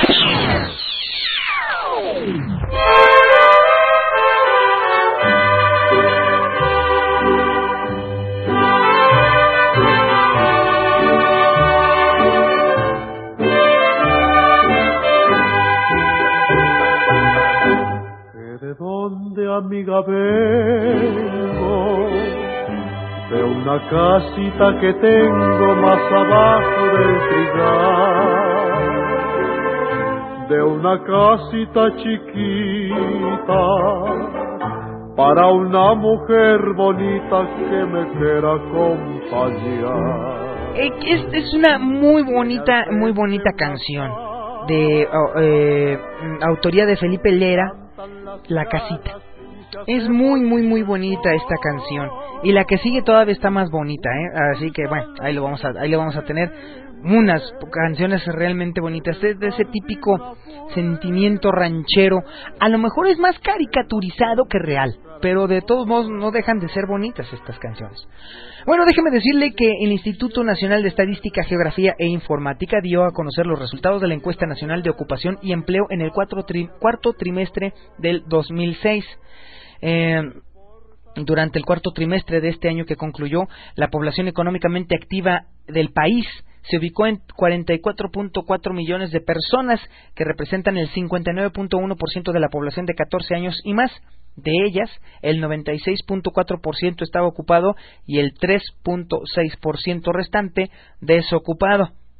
¿De dónde, amiga, vengo? De una casita que tengo más abajo del trigal, de una casita chiquita para una mujer bonita que me quiera acompañar.
Es, es una muy bonita, muy bonita canción de eh, autoría de Felipe Lera, La Casita. Es muy, muy, muy bonita esta canción. Y la que sigue todavía está más bonita, ¿eh? Así que, bueno, ahí lo vamos a, ahí lo vamos a tener. Unas canciones realmente bonitas. Es de ese típico sentimiento ranchero. A lo mejor es más caricaturizado que real, pero de todos modos no dejan de ser bonitas estas canciones. Bueno, déjeme decirle que el Instituto Nacional de Estadística, Geografía e Informática dio a conocer los resultados de la Encuesta Nacional de Ocupación y Empleo en el cuatro tri- cuarto trimestre del dos mil seis. Eh, durante el cuarto trimestre de este año que concluyó, la población económicamente activa del país se ubicó en cuarenta y cuatro punto cuatro millones de personas, que representan el cincuenta y nueve punto uno por ciento de la población de catorce años y más. De ellas, el noventa y seis punto cuatro por ciento estaba ocupado y el tres punto seis por ciento restante desocupado.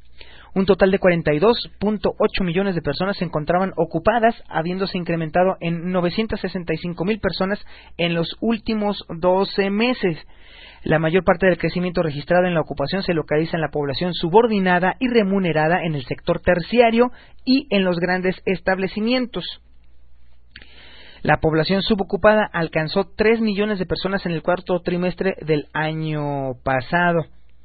Un total de cuarenta y dos punto ocho millones de personas se encontraban ocupadas, habiéndose incrementado en novecientas sesenta y cinco mil personas en los últimos doce meses. La mayor parte del crecimiento registrado en la ocupación se localiza en la población subordinada y remunerada en el sector terciario y en los grandes establecimientos. La población subocupada alcanzó tres millones de personas en el cuarto trimestre del año pasado.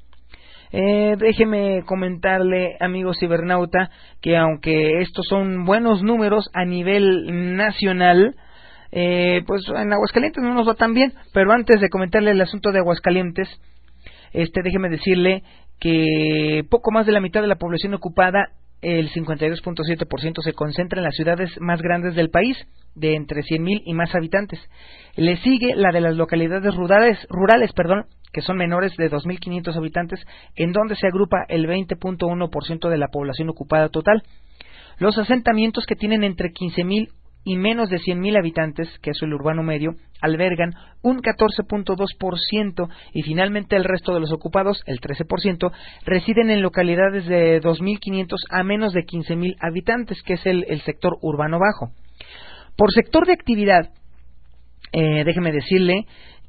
Eh, déjeme comentarle, amigo cibernauta, que aunque estos son buenos números a nivel nacional, eh, pues en Aguascalientes no nos va tan bien. Pero antes de comentarle el asunto de Aguascalientes, este, déjeme decirle que poco más de la mitad de la población ocupada, el cincuenta y dos punto siete por ciento, se concentra en las ciudades más grandes del país, de entre cien mil y más habitantes. Le sigue la de las localidades rurales, rurales, perdón, que son menores de dos mil quinientos habitantes, en donde se agrupa el veinte punto uno por ciento de la población ocupada total. Los asentamientos que tienen entre quince mil y menos de cien mil habitantes, que es el urbano medio, albergan un catorce punto dos por ciento, y finalmente el resto de los ocupados, el trece por ciento, residen en localidades de dos mil quinientos a menos de quince mil habitantes, que es el, el sector urbano bajo. Por sector de actividad, eh, déjeme decirle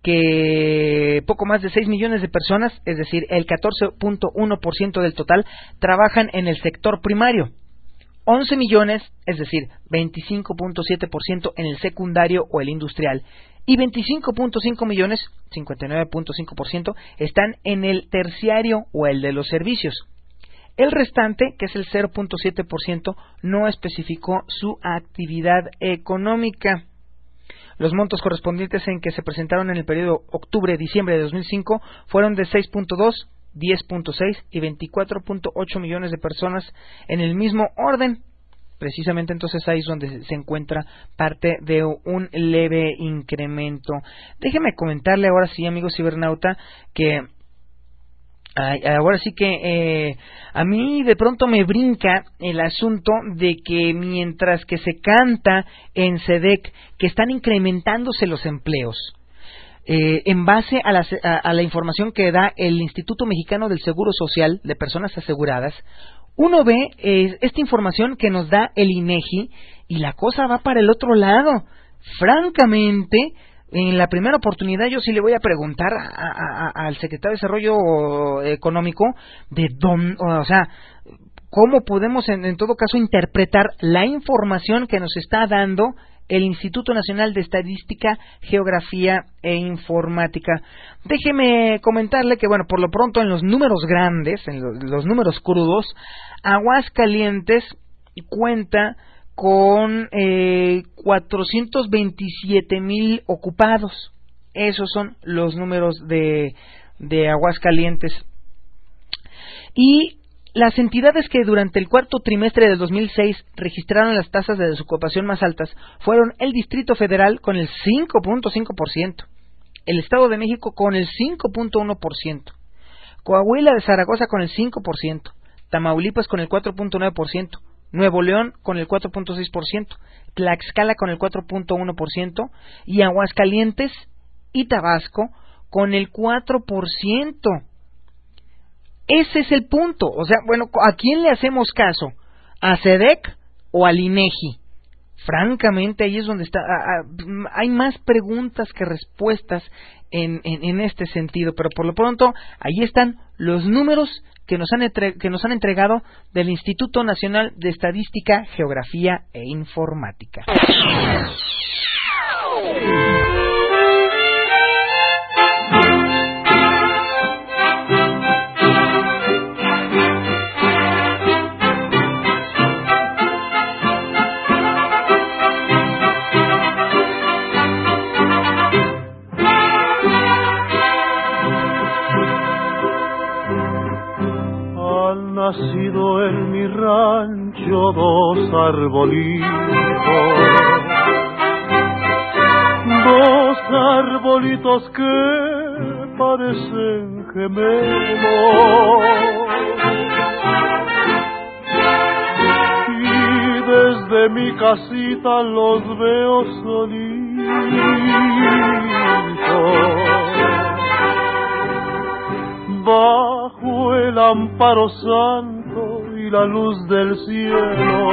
que poco más de seis millones de personas, es decir, el catorce punto uno por ciento del total, trabajan en el sector primario. once millones, es decir, veinticinco punto siete por ciento en el secundario o el industrial, y veinticinco punto cinco millones, cincuenta y nueve punto cinco por ciento, están en el terciario o el de los servicios. El restante, que es el cero punto siete por ciento, no especificó su actividad económica. Los montos correspondientes en que se presentaron en el periodo octubre-diciembre de dos mil cinco fueron de seis punto dos, diez punto seis y veinticuatro punto ocho millones de personas en el mismo orden. Precisamente entonces ahí es donde se encuentra parte de un leve incremento. Déjeme comentarle ahora sí, amigo cibernauta, que ahora sí que eh, a mí de pronto me brinca el asunto de que mientras que se canta en C E D E C que están incrementándose los empleos, eh, en base a la, a, a la información que da el Instituto Mexicano del Seguro Social de Personas Aseguradas, uno ve eh, esta información que nos da el INEGI y la cosa va para el otro lado. Francamente, en la primera oportunidad yo sí le voy a preguntar a, a, a, al secretario de Desarrollo Económico de dónde, o sea, cómo podemos en, en todo caso interpretar la información que nos está dando el Instituto Nacional de Estadística, Geografía e Informática. Déjeme comentarle que, bueno, por lo pronto en los números grandes, en los, los números crudos, Aguascalientes cuenta con eh, cuatrocientos veintisiete mil ocupados. Esos son los números de, de Aguascalientes. Y las entidades que durante el cuarto trimestre del dos mil seis registraron las tasas de desocupación más altas fueron el Distrito Federal con el cinco punto cinco por ciento, el Estado de México con el cinco punto uno por ciento, Coahuila de Zaragoza con el cinco por ciento, Tamaulipas con el cuatro punto nueve por ciento, Nuevo León con el cuatro punto seis por ciento, Tlaxcala con el cuatro punto uno por ciento y Aguascalientes y Tabasco con el cuatro por ciento. Ese es el punto. O sea, bueno, ¿a quién le hacemos caso? ¿A C E D E C o al INEGI? Francamente, ahí es donde está. A, a, hay más preguntas que respuestas en, en, en este sentido. Pero por lo pronto, ahí están los números que nos han entre, que nos han entregado del Instituto Nacional de Estadística, Geografía e Informática.
Nacido en mi rancho dos arbolitos, dos arbolitos que parecen gemelos, y desde mi casita los veo solitos, bajo el amparo santo y y la luz del cielo.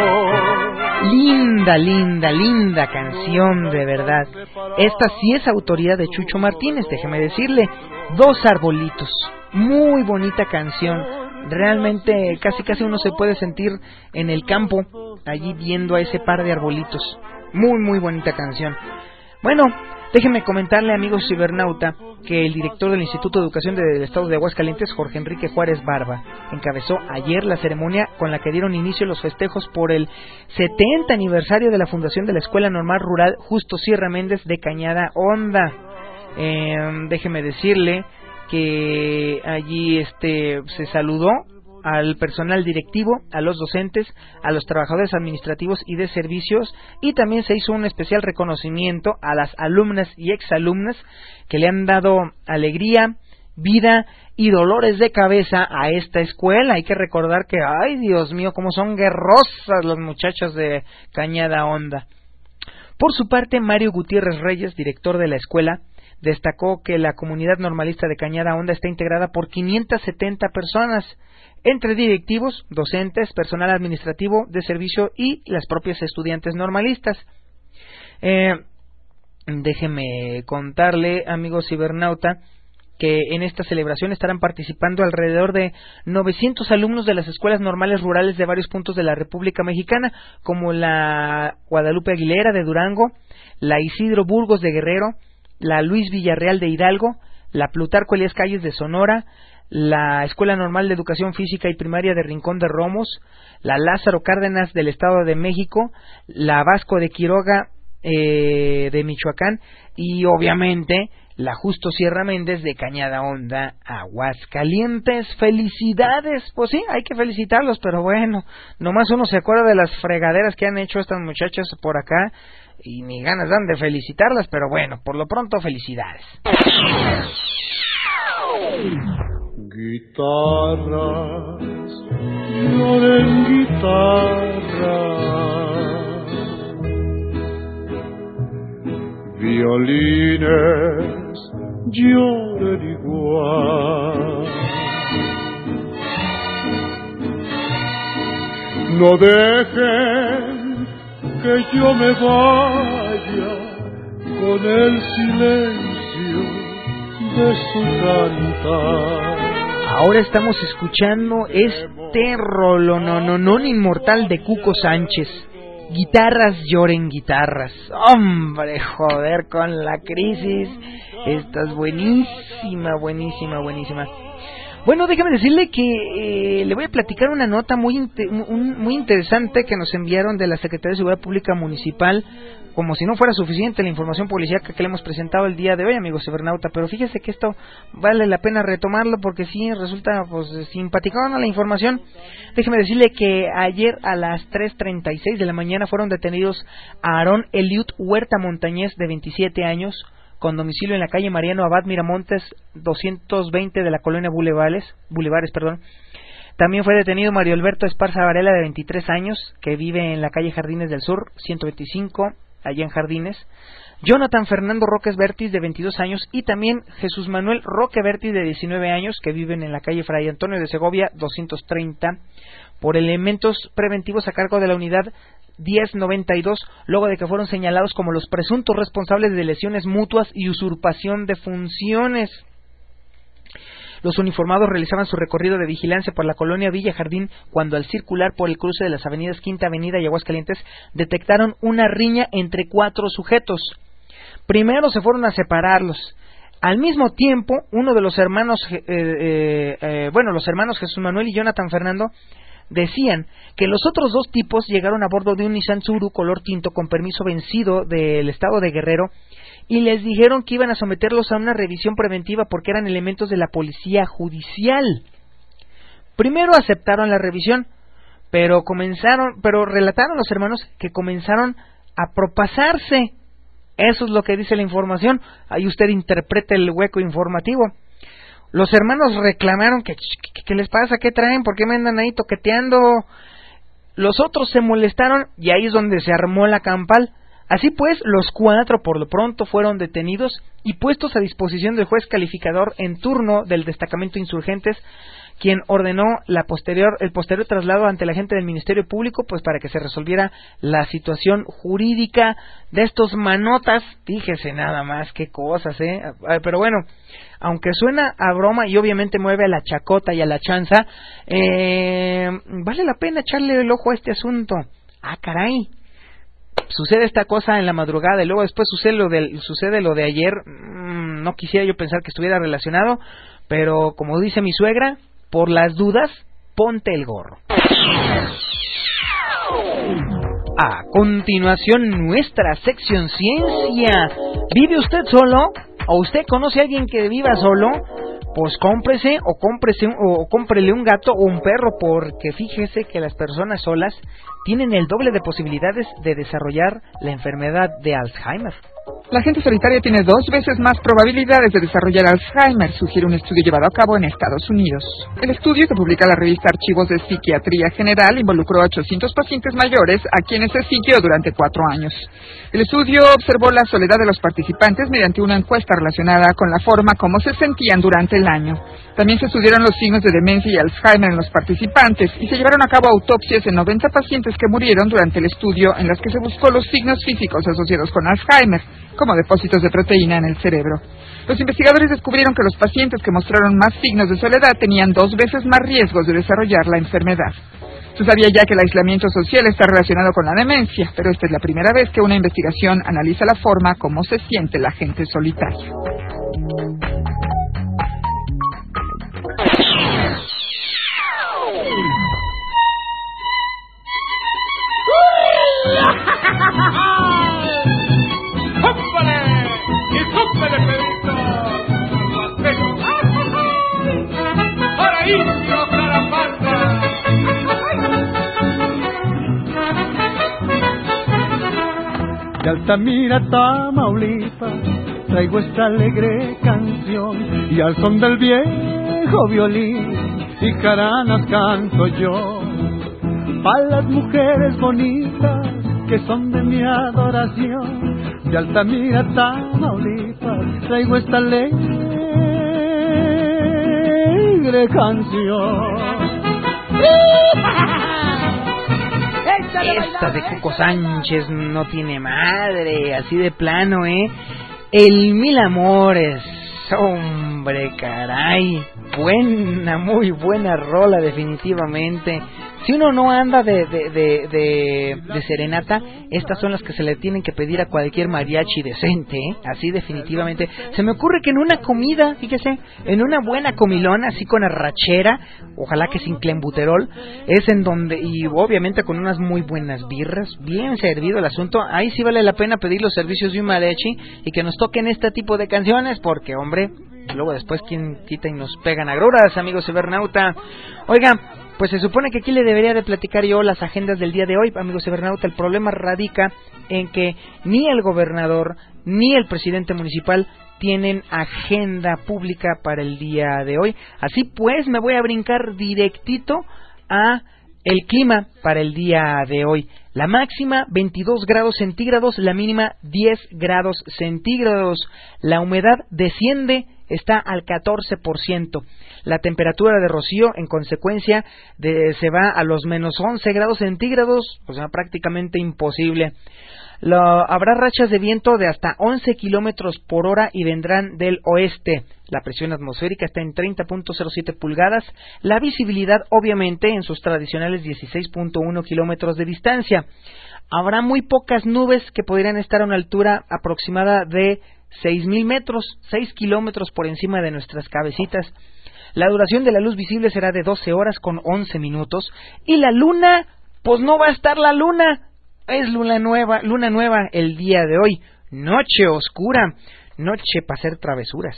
Linda, linda, linda canción, de verdad. Esta sí es autoría de Chucho Martínez, déjeme decirle. Dos arbolitos, muy bonita canción. Realmente casi casi uno se puede sentir en el campo, allí viendo a ese par de arbolitos. Muy, muy bonita canción. Bueno, déjenme comentarle, amigos cibernauta, que el director del Instituto de Educación del Estado de Aguascalientes, Jorge Enrique Juárez Barba, encabezó ayer la ceremonia con la que dieron inicio los festejos por el setenta aniversario de la fundación de la Escuela Normal Rural Justo Sierra Méndez de Cañada Honda. Eh, déjeme decirle que allí este se saludó al personal directivo, a los docentes, a los trabajadores administrativos y de servicios, y también se hizo un especial reconocimiento a las alumnas y exalumnas que le han dado alegría, vida y dolores de cabeza a esta escuela. Hay que recordar que, ay Dios mío, cómo son guerrosas los muchachos de Cañada Honda. Por su parte, Mario Gutiérrez Reyes, director de la escuela, destacó que la comunidad normalista de Cañada Honda está integrada por quinientas setenta personas, entre directivos, docentes, personal administrativo de servicio y las propias estudiantes normalistas. Eh, déjeme contarle, amigos cibernauta, que en esta celebración estarán participando alrededor de novecientos alumnos de las escuelas normales rurales de varios puntos de la República Mexicana, como la Guadalupe Aguilera de Durango, la Isidro Burgos de Guerrero, la Luis Villarreal de Hidalgo, la Plutarco Elías Calles de Sonora, la Escuela Normal de Educación Física y Primaria de Rincón de Romos, la Lázaro Cárdenas del Estado de México, la Vasco de Quiroga eh, de Michoacán y obviamente la Justo Sierra Méndez de Cañada Honda, Aguascalientes. ¡Felicidades! Pues sí, hay que felicitarlos, pero bueno, nomás uno se acuerda de las fregaderas que han hecho estas muchachas por acá y ni ganas dan de felicitarlas, pero bueno, por lo pronto felicidades.
Guitarras, lloren guitarras, violines, lloren igual. No dejen que yo me vaya con el silencio de su cantar.
Ahora estamos escuchando este rolononón inmortal de Cuco Sánchez. Guitarras lloren guitarras. Hombre, joder, con la crisis. Esta es buenísima, buenísima, buenísima. Bueno, déjame decirle que eh, le voy a platicar una nota muy inte- un, muy interesante que nos enviaron de la Secretaría de Seguridad Pública Municipal, como si no fuera suficiente la información policíaca que le hemos presentado el día de hoy, amigos cibernauta, pero fíjese que esto vale la pena retomarlo porque sí resulta pues simpaticona la información. Déjeme decirle que ayer a las tres treinta y seis de la mañana fueron detenidos a Aarón Eliud Huerta Montañez, de veintisiete años, con domicilio en la calle Mariano Abad Miramontes doscientos veinte de la colonia Bulevares, Bulevares, perdón. También fue detenido Mario Alberto Esparza Varela, de veintitrés años, que vive en la calle Jardines del Sur, ciento veinticinco, allá en Jardines. Jonathan Fernando Roques Bertis, de veintidós años, y también Jesús Manuel Roque Bertis, de diecinueve años, que viven en la calle Fray Antonio de Segovia, doscientos treinta, por elementos preventivos a cargo de la unidad diez noventa y dos, luego de que fueron señalados como los presuntos responsables de lesiones mutuas y usurpación de funciones. Los uniformados realizaban su recorrido de vigilancia por la colonia Villa Jardín cuando, al circular por el cruce de las avenidas Quinta Avenida y Aguascalientes, detectaron una riña entre cuatro sujetos. Primero se fueron a separarlos. Al mismo tiempo, uno de los hermanos, eh, eh, eh, bueno, los hermanos Jesús Manuel y Jonathan Fernando decían que los otros dos tipos llegaron a bordo de un Nissan Tsuru color tinto con permiso vencido del estado de Guerrero y les dijeron que iban a someterlos a una revisión preventiva porque eran elementos de la policía judicial. Primero aceptaron la revisión, pero comenzaron, pero relataron los hermanos que comenzaron a propasarse. Eso es lo que dice la información. Ahí usted interprete el hueco informativo. Los hermanos reclamaron que, que, ¿qué les pasa? ¿Qué traen? ¿Por qué me andan ahí toqueteando? Los otros se molestaron y ahí es donde se armó la campal. Así pues, los cuatro por lo pronto fueron detenidos y puestos a disposición del juez calificador en turno del destacamento Insurgentes, quien ordenó la posterior, el posterior traslado ante la gente del Ministerio Público, pues para que se resolviera la situación jurídica de estos manotas. Fíjese nada más, qué cosas, ¿eh? Pero bueno, aunque suena a broma y obviamente mueve a la chacota y a la chanza, eh, vale la pena echarle el ojo a este asunto. Ah, caray. Sucede esta cosa en la madrugada y luego después sucede lo de, sucede lo de ayer. Mm, no quisiera yo pensar que estuviera relacionado, pero como dice mi suegra, por las dudas, ponte el gorro. A continuación, nuestra sección Ciencia. ¿Vive usted solo? ¿O usted conoce a alguien que viva solo? Pues cómprese o cómprese o cómprele un gato o un perro, porque fíjese que las personas solas tienen el doble de posibilidades de desarrollar la enfermedad de Alzheimer.
La gente solitaria tiene dos veces más probabilidades de desarrollar Alzheimer, sugiere un estudio llevado a cabo en Estados Unidos. El estudio, que publica la revista Archivos de Psiquiatría General, involucró a ochocientos pacientes mayores a quienes se siguió durante cuatro años. El estudio observó la soledad de los participantes mediante una encuesta relacionada con la forma como se sentían durante el año. También se estudiaron los signos de demencia y Alzheimer en los participantes y se llevaron a cabo autopsias en noventa pacientes que murieron durante el estudio, en las que se buscó los signos físicos asociados con Alzheimer, como depósitos de proteína en el cerebro. Los investigadores descubrieron que los pacientes que mostraron más signos de soledad tenían dos veces más riesgos de desarrollar la enfermedad. Se sabía ya que el aislamiento social está relacionado con la demencia, pero esta es la primera vez que una investigación analiza la forma como se siente la gente solitaria.
De Altamira, Tamaulipas, traigo esta alegre canción, y al son del viejo violín y jaranas canto yo, para las mujeres bonitas que son de mi adoración. De Altamira, Tamaulipas, traigo esta alegre canción.
Esta de Coco Sánchez no tiene madre, así de plano, ¿eh? El Mil Amores, hombre, caray, buena, muy buena rola, definitivamente. Si uno no anda de, de, de, de, de serenata, estas son las que se le tienen que pedir a cualquier mariachi decente, ¿eh? Así definitivamente. Se me ocurre que en una comida, fíjese, en una buena comilona, así con arrachera, ojalá que sin clenbuterol, es en donde, y obviamente con unas muy buenas birras, bien servido el asunto, ahí sí vale la pena pedir los servicios de un mariachi y que nos toquen este tipo de canciones, porque, hombre, luego después quien quita y nos pegan agruras, amigos cibernauta. Oiga, pues se supone que aquí le debería de platicar yo las agendas del día de hoy, amigos cibernauta. El problema radica en que ni el gobernador ni el presidente municipal tienen agenda pública para el día de hoy. Así pues, me voy a brincar directito a el clima para el día de hoy. La máxima veintidós grados centígrados, la mínima diez grados centígrados. La humedad desciende, está al catorce por ciento. La temperatura de rocío, en consecuencia, de, se va a los menos once grados centígrados, o sea, prácticamente imposible. Lo, habrá rachas de viento de hasta once kilómetros por hora y vendrán del oeste. La presión atmosférica está en treinta punto cero siete pulgadas. La visibilidad, obviamente, en sus tradicionales dieciséis punto uno kilómetros de distancia. Habrá muy pocas nubes que podrían estar a una altura aproximada de seis mil metros, seis kilómetros por encima de nuestras cabecitas. La duración de la luz visible será de doce horas con once minutos. Y la luna, pues no va a estar la luna. Es luna nueva, luna nueva el día de hoy. Noche oscura, noche para hacer travesuras.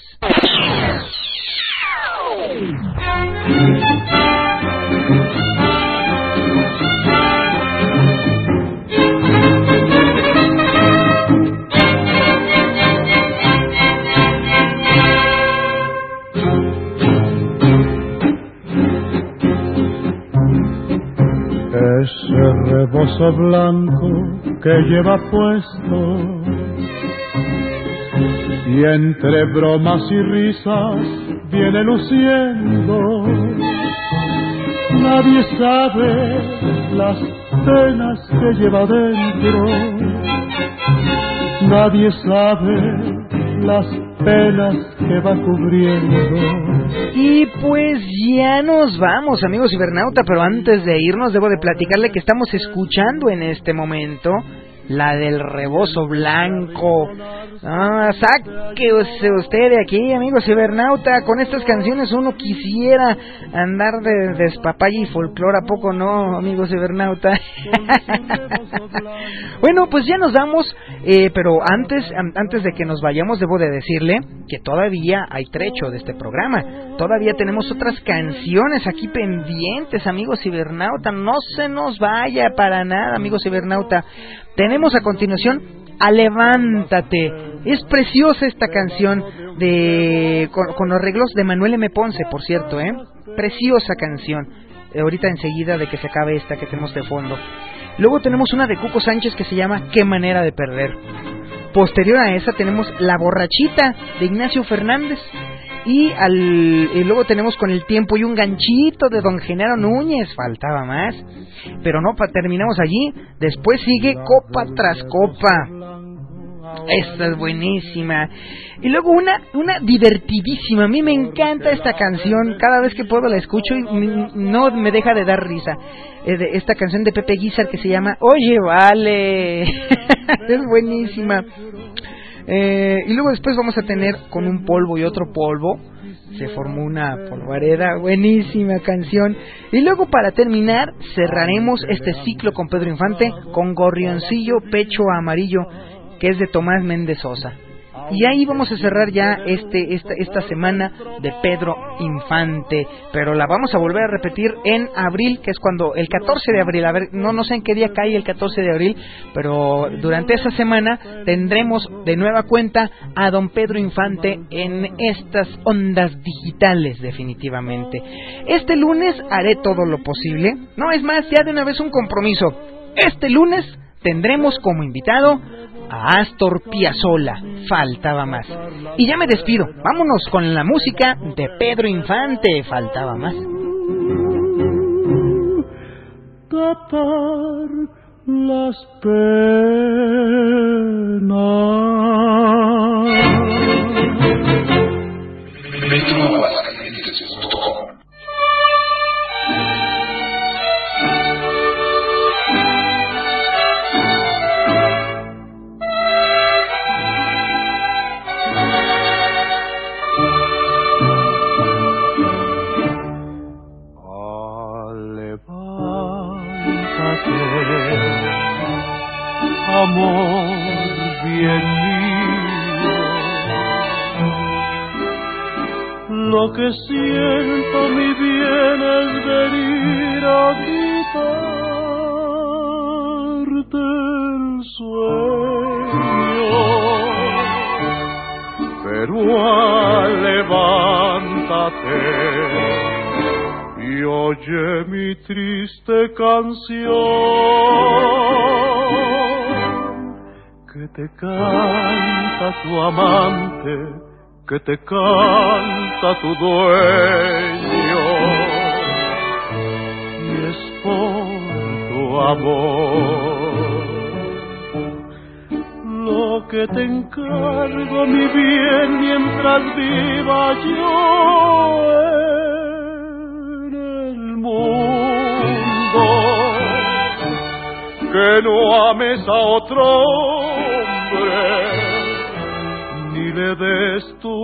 Ese rebozo blanco que lleva puesto, y entre bromas y risas viene luciendo, Nadie sabe las penas que lleva dentro, nadie sabe las penas que va cubriendo.
Y pues ya nos vamos, amigos cibernauta, pero antes de irnos debo de platicarle que estamos escuchando en este momento la del Rebozo Blanco. Ah, sáquese usted de aquí, amigo cibernauta. Con estas canciones uno quisiera andar de despapalle y folclore, ¿a poco no, amigo cibernauta? Bueno, pues ya nos vamos, eh, pero antes antes de que nos vayamos debo de decirle que todavía hay trecho de este programa. Todavía tenemos otras canciones aquí pendientes, amigo cibernauta. No se nos vaya para nada, amigo cibernauta. Tenemos a continuación a Levántate. Es preciosa esta canción de con, con los arreglos de Manuel M. Ponce, por cierto, ¿eh? Preciosa canción. Eh, ahorita enseguida de que se acabe esta que tenemos de fondo. Luego tenemos una de Cuco Sánchez que se llama Qué manera de perder. Posterior a esa tenemos La borrachita de Ignacio Fernández. Y, al, y luego tenemos Con el tiempo y un ganchito de Don Genaro Núñez. Faltaba más, pero no, pa, terminamos allí. Después sigue Copa tras Copa. Esta es buenísima. Y luego una una divertidísima. A mí me encanta esta canción. Cada vez que puedo la escucho y no me deja de dar risa. Eh, de esta canción de Pepe Guizar que se llama Oye Vale. Es buenísima. Eh, y luego después vamos a tener Con un polvo y otro polvo. Se formó una polvareda, buenísima canción. Y luego para terminar cerraremos este ciclo con Pedro Infante con Gorrioncillo Pecho Amarillo, que es de Tomás Méndez Sosa. Y ahí vamos a cerrar ya este esta esta semana de Pedro Infante, pero la vamos a volver a repetir en abril, que es cuando el catorce de abril, a ver, no no sé en qué día cae el catorce de abril, pero durante esa semana tendremos de nueva cuenta a don Pedro Infante en estas ondas digitales, definitivamente. Este lunes haré todo lo posible. No, es más, ya de una vez un compromiso. Este lunes tendremos como invitado a Astor Piazzolla. Faltaba más. Y ya me despido. Vámonos con la música de Pedro Infante. Faltaba más.
Tapar las penas. Amor bien mío, lo que siento, mi bien, es venir a quitarte el sueño, pero al levántate y oye mi triste canción que te canta tu amante, que te canta tu dueño, y es por tu amor lo que te encargo, mi bien, mientras viva yo en el mundo, que no ames a otro hombre, ni le des tu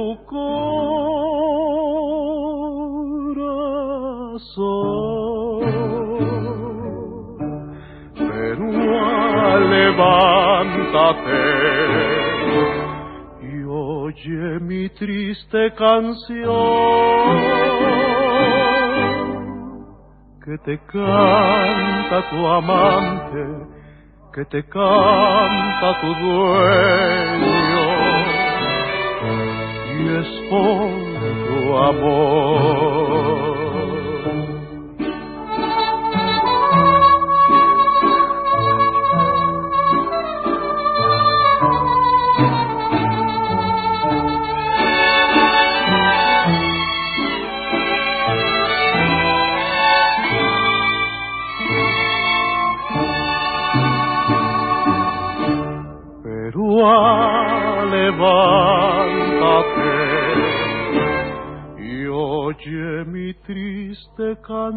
corazón, pero levántate y oye mi triste canción que te canta tu amante, que te canta tu dueño, y es por tu amor. Perúa, levántate y oye mi triste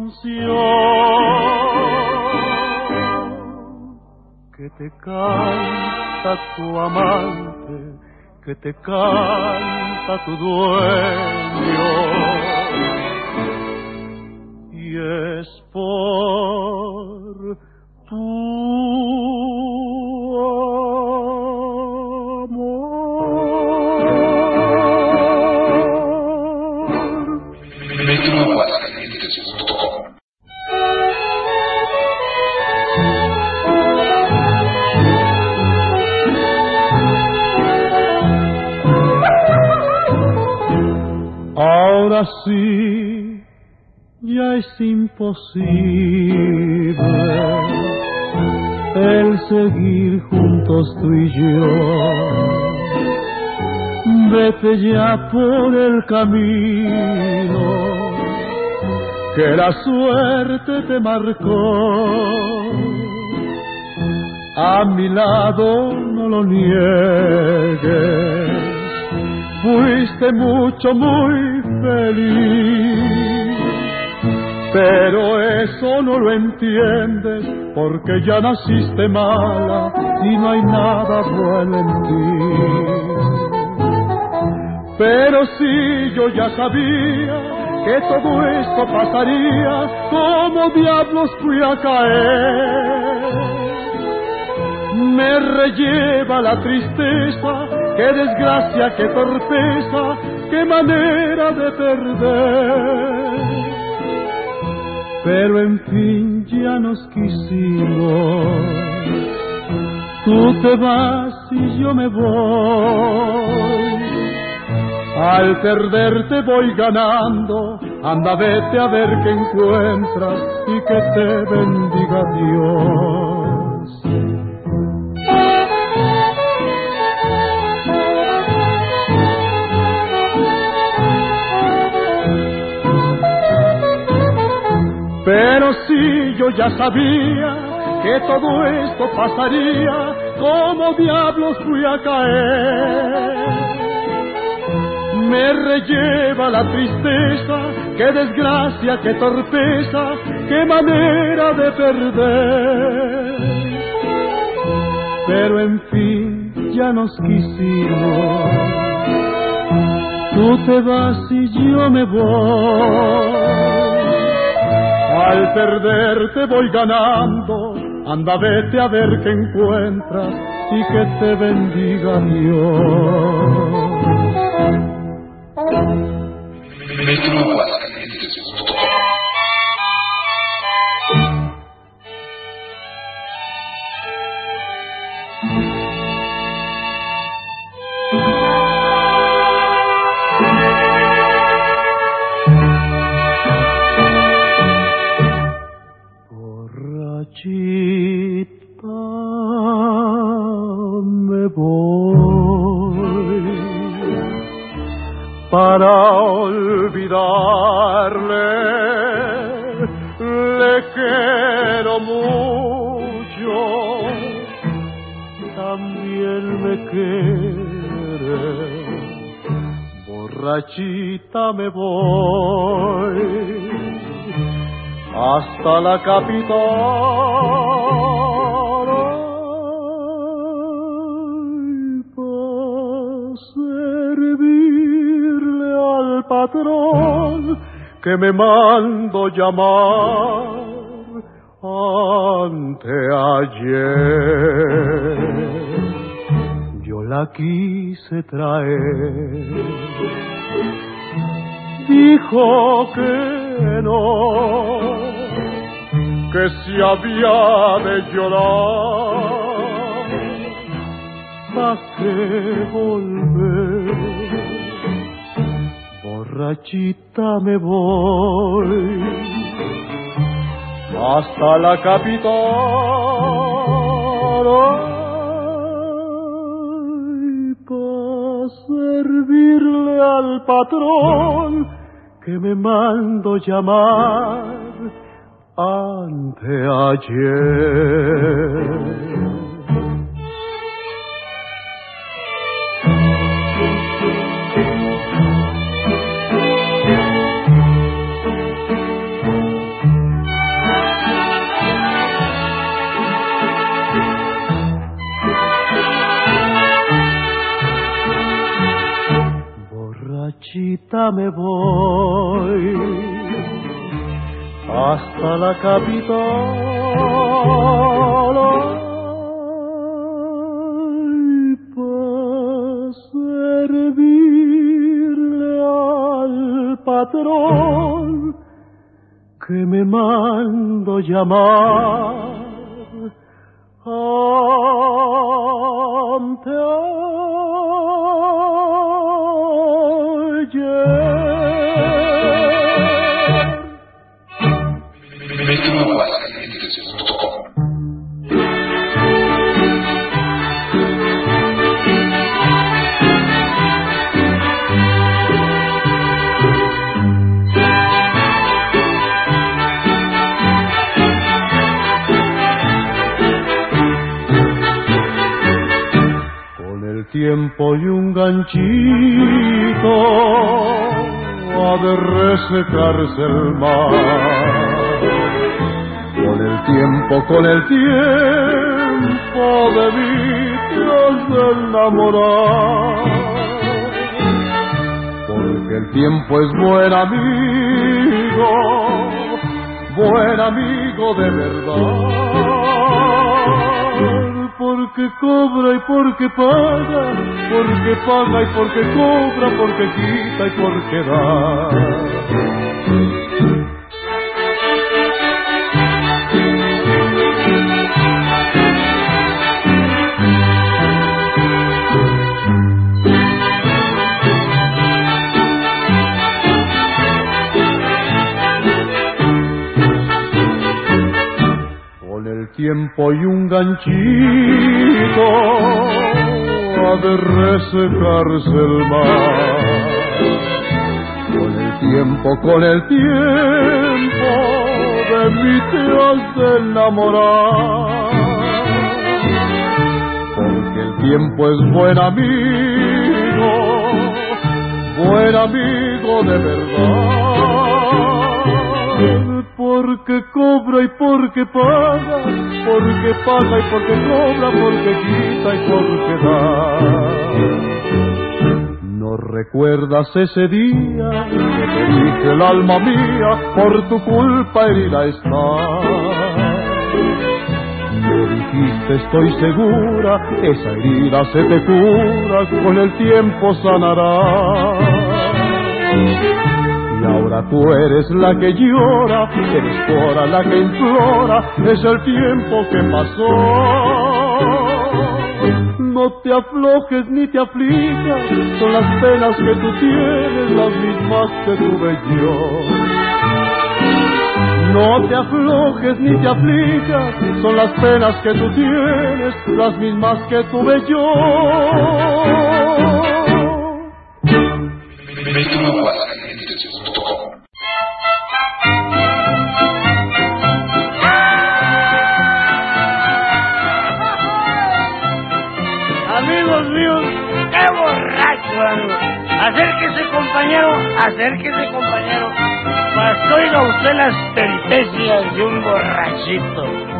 canción, que te canta tu amante, que te canta tu dueño, y es por tu ahora sí, ya es imposible el seguir juntos tú y yo. Vete ya por el camino que la suerte te marcó. A mi lado no lo niegues, fuiste mucho, muy feliz, pero eso no lo entiendes porque ya naciste mala y no hay nada bueno en ti. Pero si yo ya sabía que todo esto pasaría, ¿cómo diablos fui a caer? Me relleva la tristeza, qué desgracia, qué torpeza, qué manera de perder. Pero en fin ya nos quisimos, tú te vas y yo me voy. Al perderte voy ganando, anda vete a ver qué encuentras y que te bendiga Dios. Pero si yo ya sabía que todo esto pasaría, ¿cómo diablos fui a caer? Me relleva la tristeza, qué desgracia, qué torpeza, qué manera de perder. Pero en fin, ya nos quisimos, tú te vas y yo me voy. Al perderte voy ganando, anda vete a ver qué encuentras y que te bendiga Dios. Para olvidarle, le quiero mucho, también me quiere. Borrachita me voy hasta la capital. Patrón que me mando llamar anteayer, yo la quise traer, dijo que no, que si había de llorar, ¿pa' qué volver? Borrachita me voy hasta la capital, ay, para servirle al patrón que me mando llamar anteayer. Conchita, me voy hasta la capital, ay, para servirle al patrón que me mando llamar tiempo y un ganchito ha de resecarse el mar. Con el tiempo, con el tiempo de vidas de enamorar. Porque el tiempo es buen amigo, buen amigo de verdad. Porque cobra y porque paga, porque paga y porque cobra, porque quita y porque da. Tiempo y un ganchito ha de resecarse el mar. Con el tiempo, con el tiempo de mí te has de enamorar. Porque el tiempo es buen amigo, buen amigo de verdad. Porque cobra y porque paga, porque paga y porque cobra, porque quita y porque da. ¿No recuerdas ese día que te dije el alma mía, por tu culpa herida está? Me dijiste, estoy segura, esa herida se te cura, con el tiempo sanará. Y ahora tú eres la que llora, eres Cora la que implora, es el tiempo que pasó. No te aflojes ni te aflijas, son las penas que tú tienes, las mismas que tuve yo. No te aflojes ni te aflijas, son las penas que tú tienes, las mismas que tuve yo.
Amigos míos, qué borracho ando. Acérquese, compañero, acérquese, compañero, para que oiga usted las peripecias de un borrachito.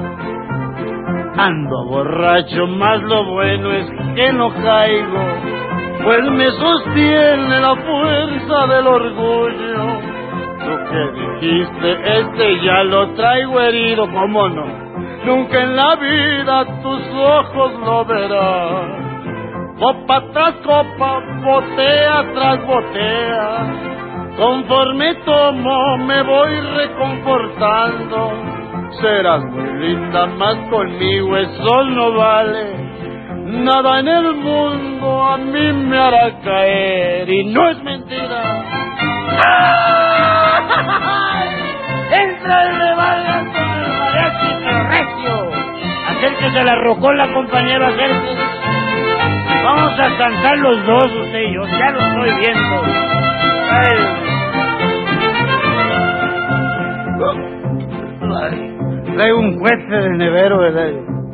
Ando borracho, más lo bueno es que no caigo, pues me sostiene la fuerza del orgullo. Lo que dijiste, este ya lo traigo herido, ¿cómo no? Nunca en la vida tus ojos lo verán. Copa tras copa, botella tras botella, conforme tomo me voy reconfortando. Serás muy linda, más conmigo eso no vale. Nada en el mundo a mí me hará caer, y no es mentira. Entra el rebaño con el mariachi recio. Acérquese a la rocola, compañero, acérquese. Vamos a cantar los dos, usted y yo, ya lo estoy viendo. Ay. Ay. Traigo un cohete de nevero, ¿verdad?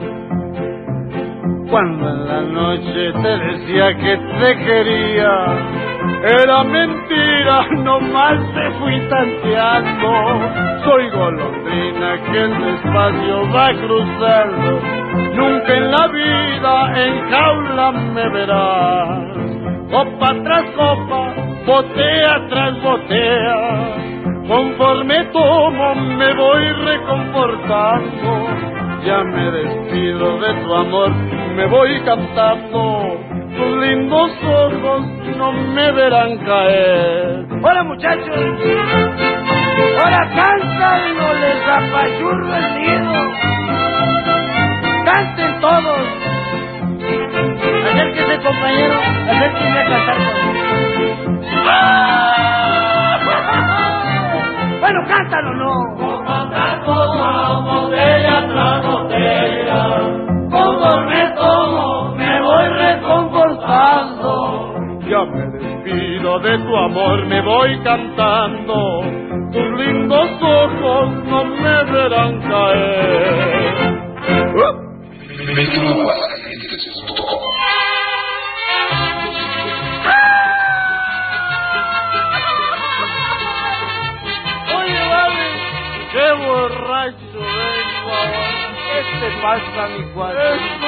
Cuando en la noche te decía que te quería, era mentira, nomás te fui tanteando. Soy golondrina que el espacio va cruzando. Nunca en la vida en jaula me verás. Copa tras copa, botella tras botella. Conforme tomo me voy reconfortando, ya me despido de tu amor, me voy cantando, tus lindos ojos no me verán caer.
Hola muchachos, ahora cantan o les apachurro el nido. Canten todos. Acérquese compañero, acérquese a cantar conmigo. Bueno, cántalo, ¿no?
Por cantar como botella tras botella, conforme tomo me voy reconfortando. Ya me despido de tu amor, me voy cantando, tus lindos ojos no me verán caer. ¿Uh? Oye, vale, qué borracho vengo ahora.
¿Qué te pasa, mi cuadro?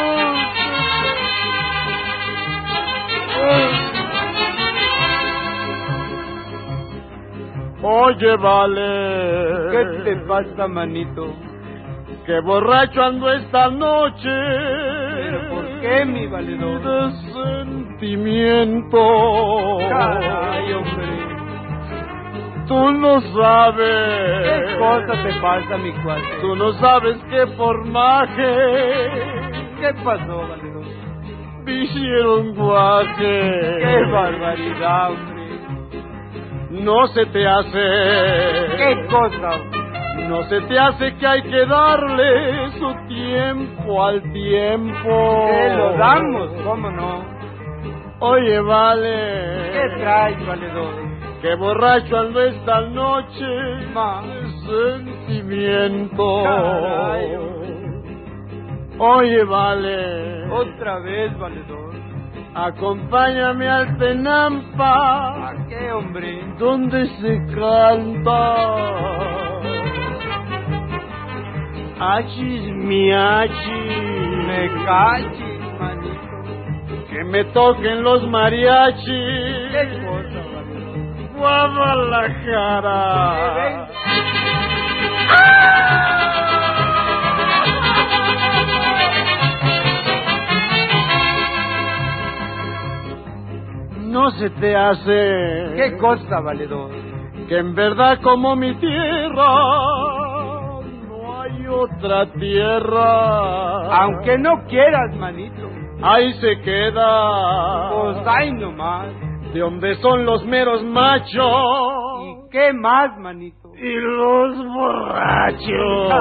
Oye, vale,
¿Qué te pasa, manito?
qué borracho ando esta noche.
¿Pero por qué, mi valedor?
De sentimiento.
Caray, hombre.
Tú no sabes.
¿Qué cosa te pasa, mi cuate?
Tú no sabes qué formaje.
¿Qué pasó, valedor?
Hicieron guaje.
¡Qué barbaridad, hombre!
No se te hace.
¿Qué cosa, hombre?
No se te hace que hay que darle su tiempo al tiempo.
Que lo damos, ¿cómo no?
Oye, vale.
¿Qué traes, valedor?
Qué borracho ando esta noche.
Ma.
De sentimiento.
Caray.
Oye, vale.
Otra vez, valedor.
Acompáñame al Tenampa.
¿A qué, hombre?
Donde se canta. Achis mi achis.
Me cachis, manito.
Que me toquen los mariachis.
¿Qué cosa, valedor?
Guadalajara. No se te hace.
¿Qué cosa, valedor?
Que en verdad como mi tierra no hay otra tierra.
Aunque no quieras, manito.
Ahí se queda.
Pues ahí nomás.
De donde son los meros machos.
¿Y qué más, manito?
Y los borrachos.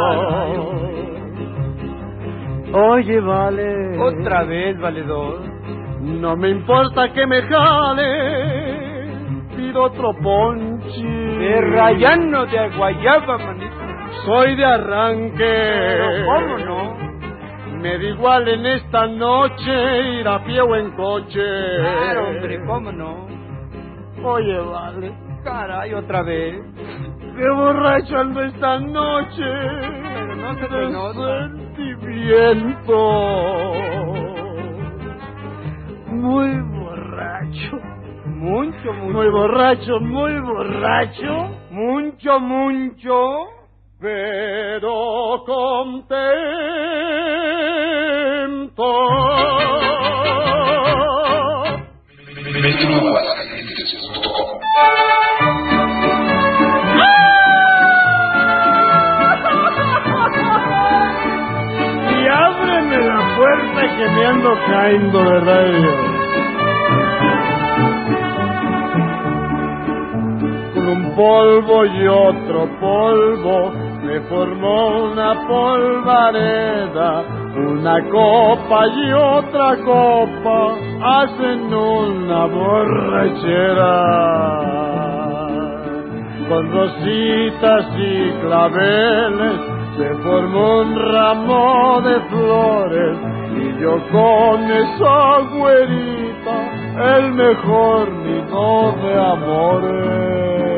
Oye, vale.
Otra vez, valedor.
No me importa que me jale, pido otro ponche.
De rayano de guayaba, manito.
Soy de arranque.
Pero, ¿cómo no?
Me da igual en esta noche ir a pie o en coche.
Claro, hombre, ¿cómo no?
Oye, vale.
Caray, otra vez.
Qué borracho ando esta noche.
Pero no se te
de
nota.
Sentimiento. Muy borracho.
Mucho, mucho.
Muy borracho, muy borracho.
Mucho, mucho.
Pero contento. Y ábreme la puerta que me ando cayendo, ¿verdad, Dios? Con un polvo y otro polvo me formó una polvareda, una copa y otra copa hacen una borrachera. Con rositas y claveles se formó un ramo de flores y yo con esa güerita el mejor nido de amores.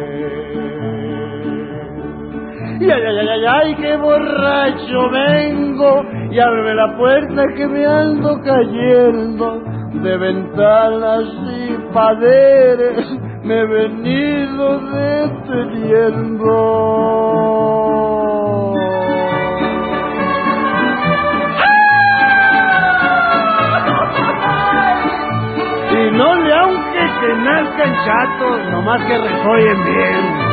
Y ay, ay, ay, ay, qué borracho vengo, y ábreme la puerta que me ando cayendo de ventanas y padres me he venido deteniendo. Y no le aunque que nazcan chatos, nomás que recollen bien.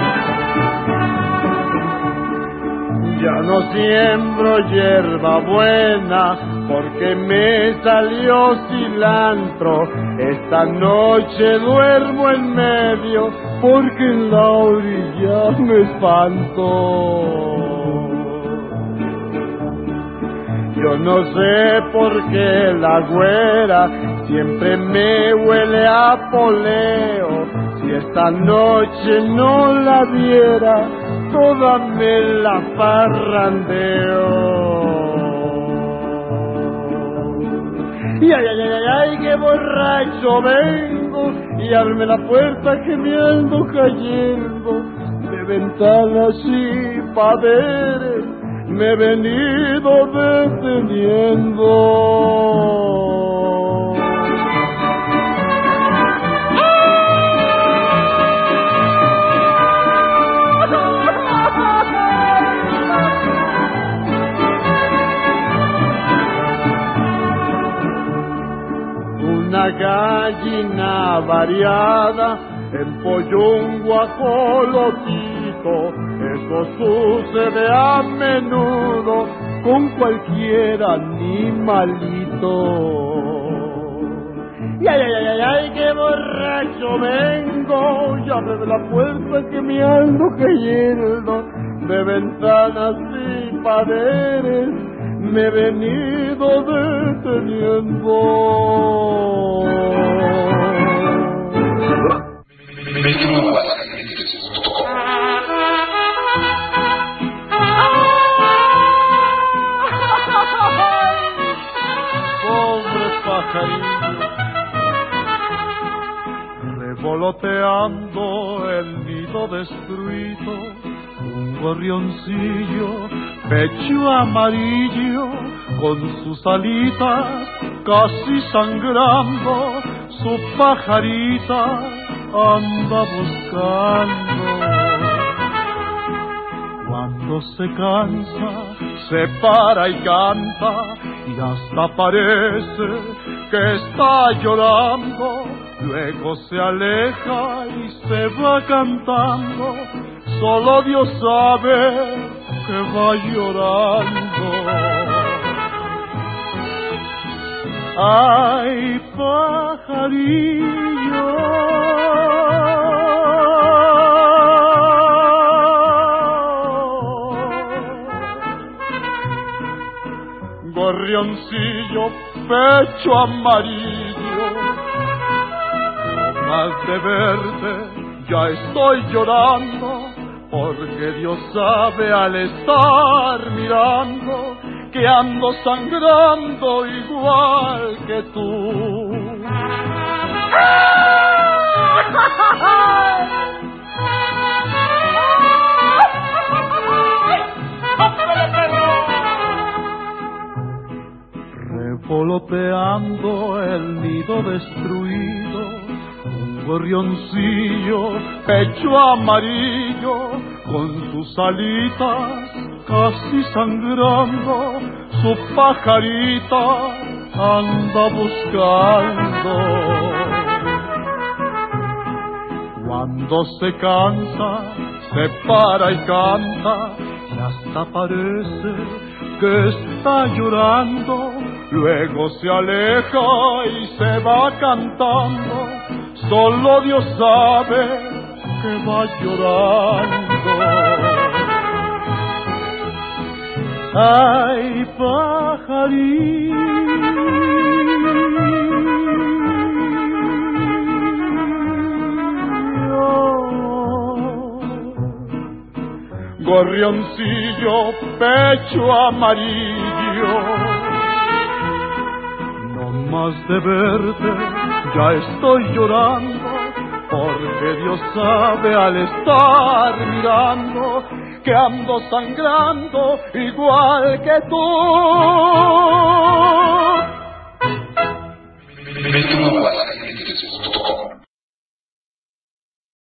Ya no siembro hierba buena porque me salió cilantro. Esta noche duermo en medio porque en la orilla me espanto. Yo no sé por qué la güera siempre me huele a poleo. Si esta noche no la viera, toda me la parrandeo. Y ay, ay, ay, ay, qué borracho vengo, y abre la puerta que me ando cayendo. De ventanas y paredes me he venido deteniendo. Una gallina variada empolló un guajolotito. Eso sucede a menudo con cualquier animalito. Y ay, ay, ay, ay, ay, qué borracho vengo, y abre la puerta que me ando cayendo. De ventanas y paredes me he venido deteniendo. Pobre pajarillo, revoloteando el nido destruido, un gorrioncillo pecho amarillo, con sus alitas casi sangrando, su pajarita anda buscando. Cuando se cansa, se para y canta, y hasta parece que está llorando. Luego se aleja y se va cantando, solo Dios sabe que va llorando. Ay, pajarillo, gorrioncillo, pecho amarillo, no más de verte ya estoy llorando, porque Dios sabe al estar mirando que ando sangrando igual que tú. Revoloteando el nido destruido, un gorrioncillo, pecho amarillo, con sus alitas casi sangrando, su pajarita anda buscando. Cuando se cansa, se para y canta, y hasta parece que está llorando. Luego se aleja y se va cantando, solo Dios sabe que va llorando. Ay, pajarillo, gorrioncillo, pecho amarillo, no más de verte ya estoy llorando, porque Dios sabe al estar mirando que ando sangrando igual que tú.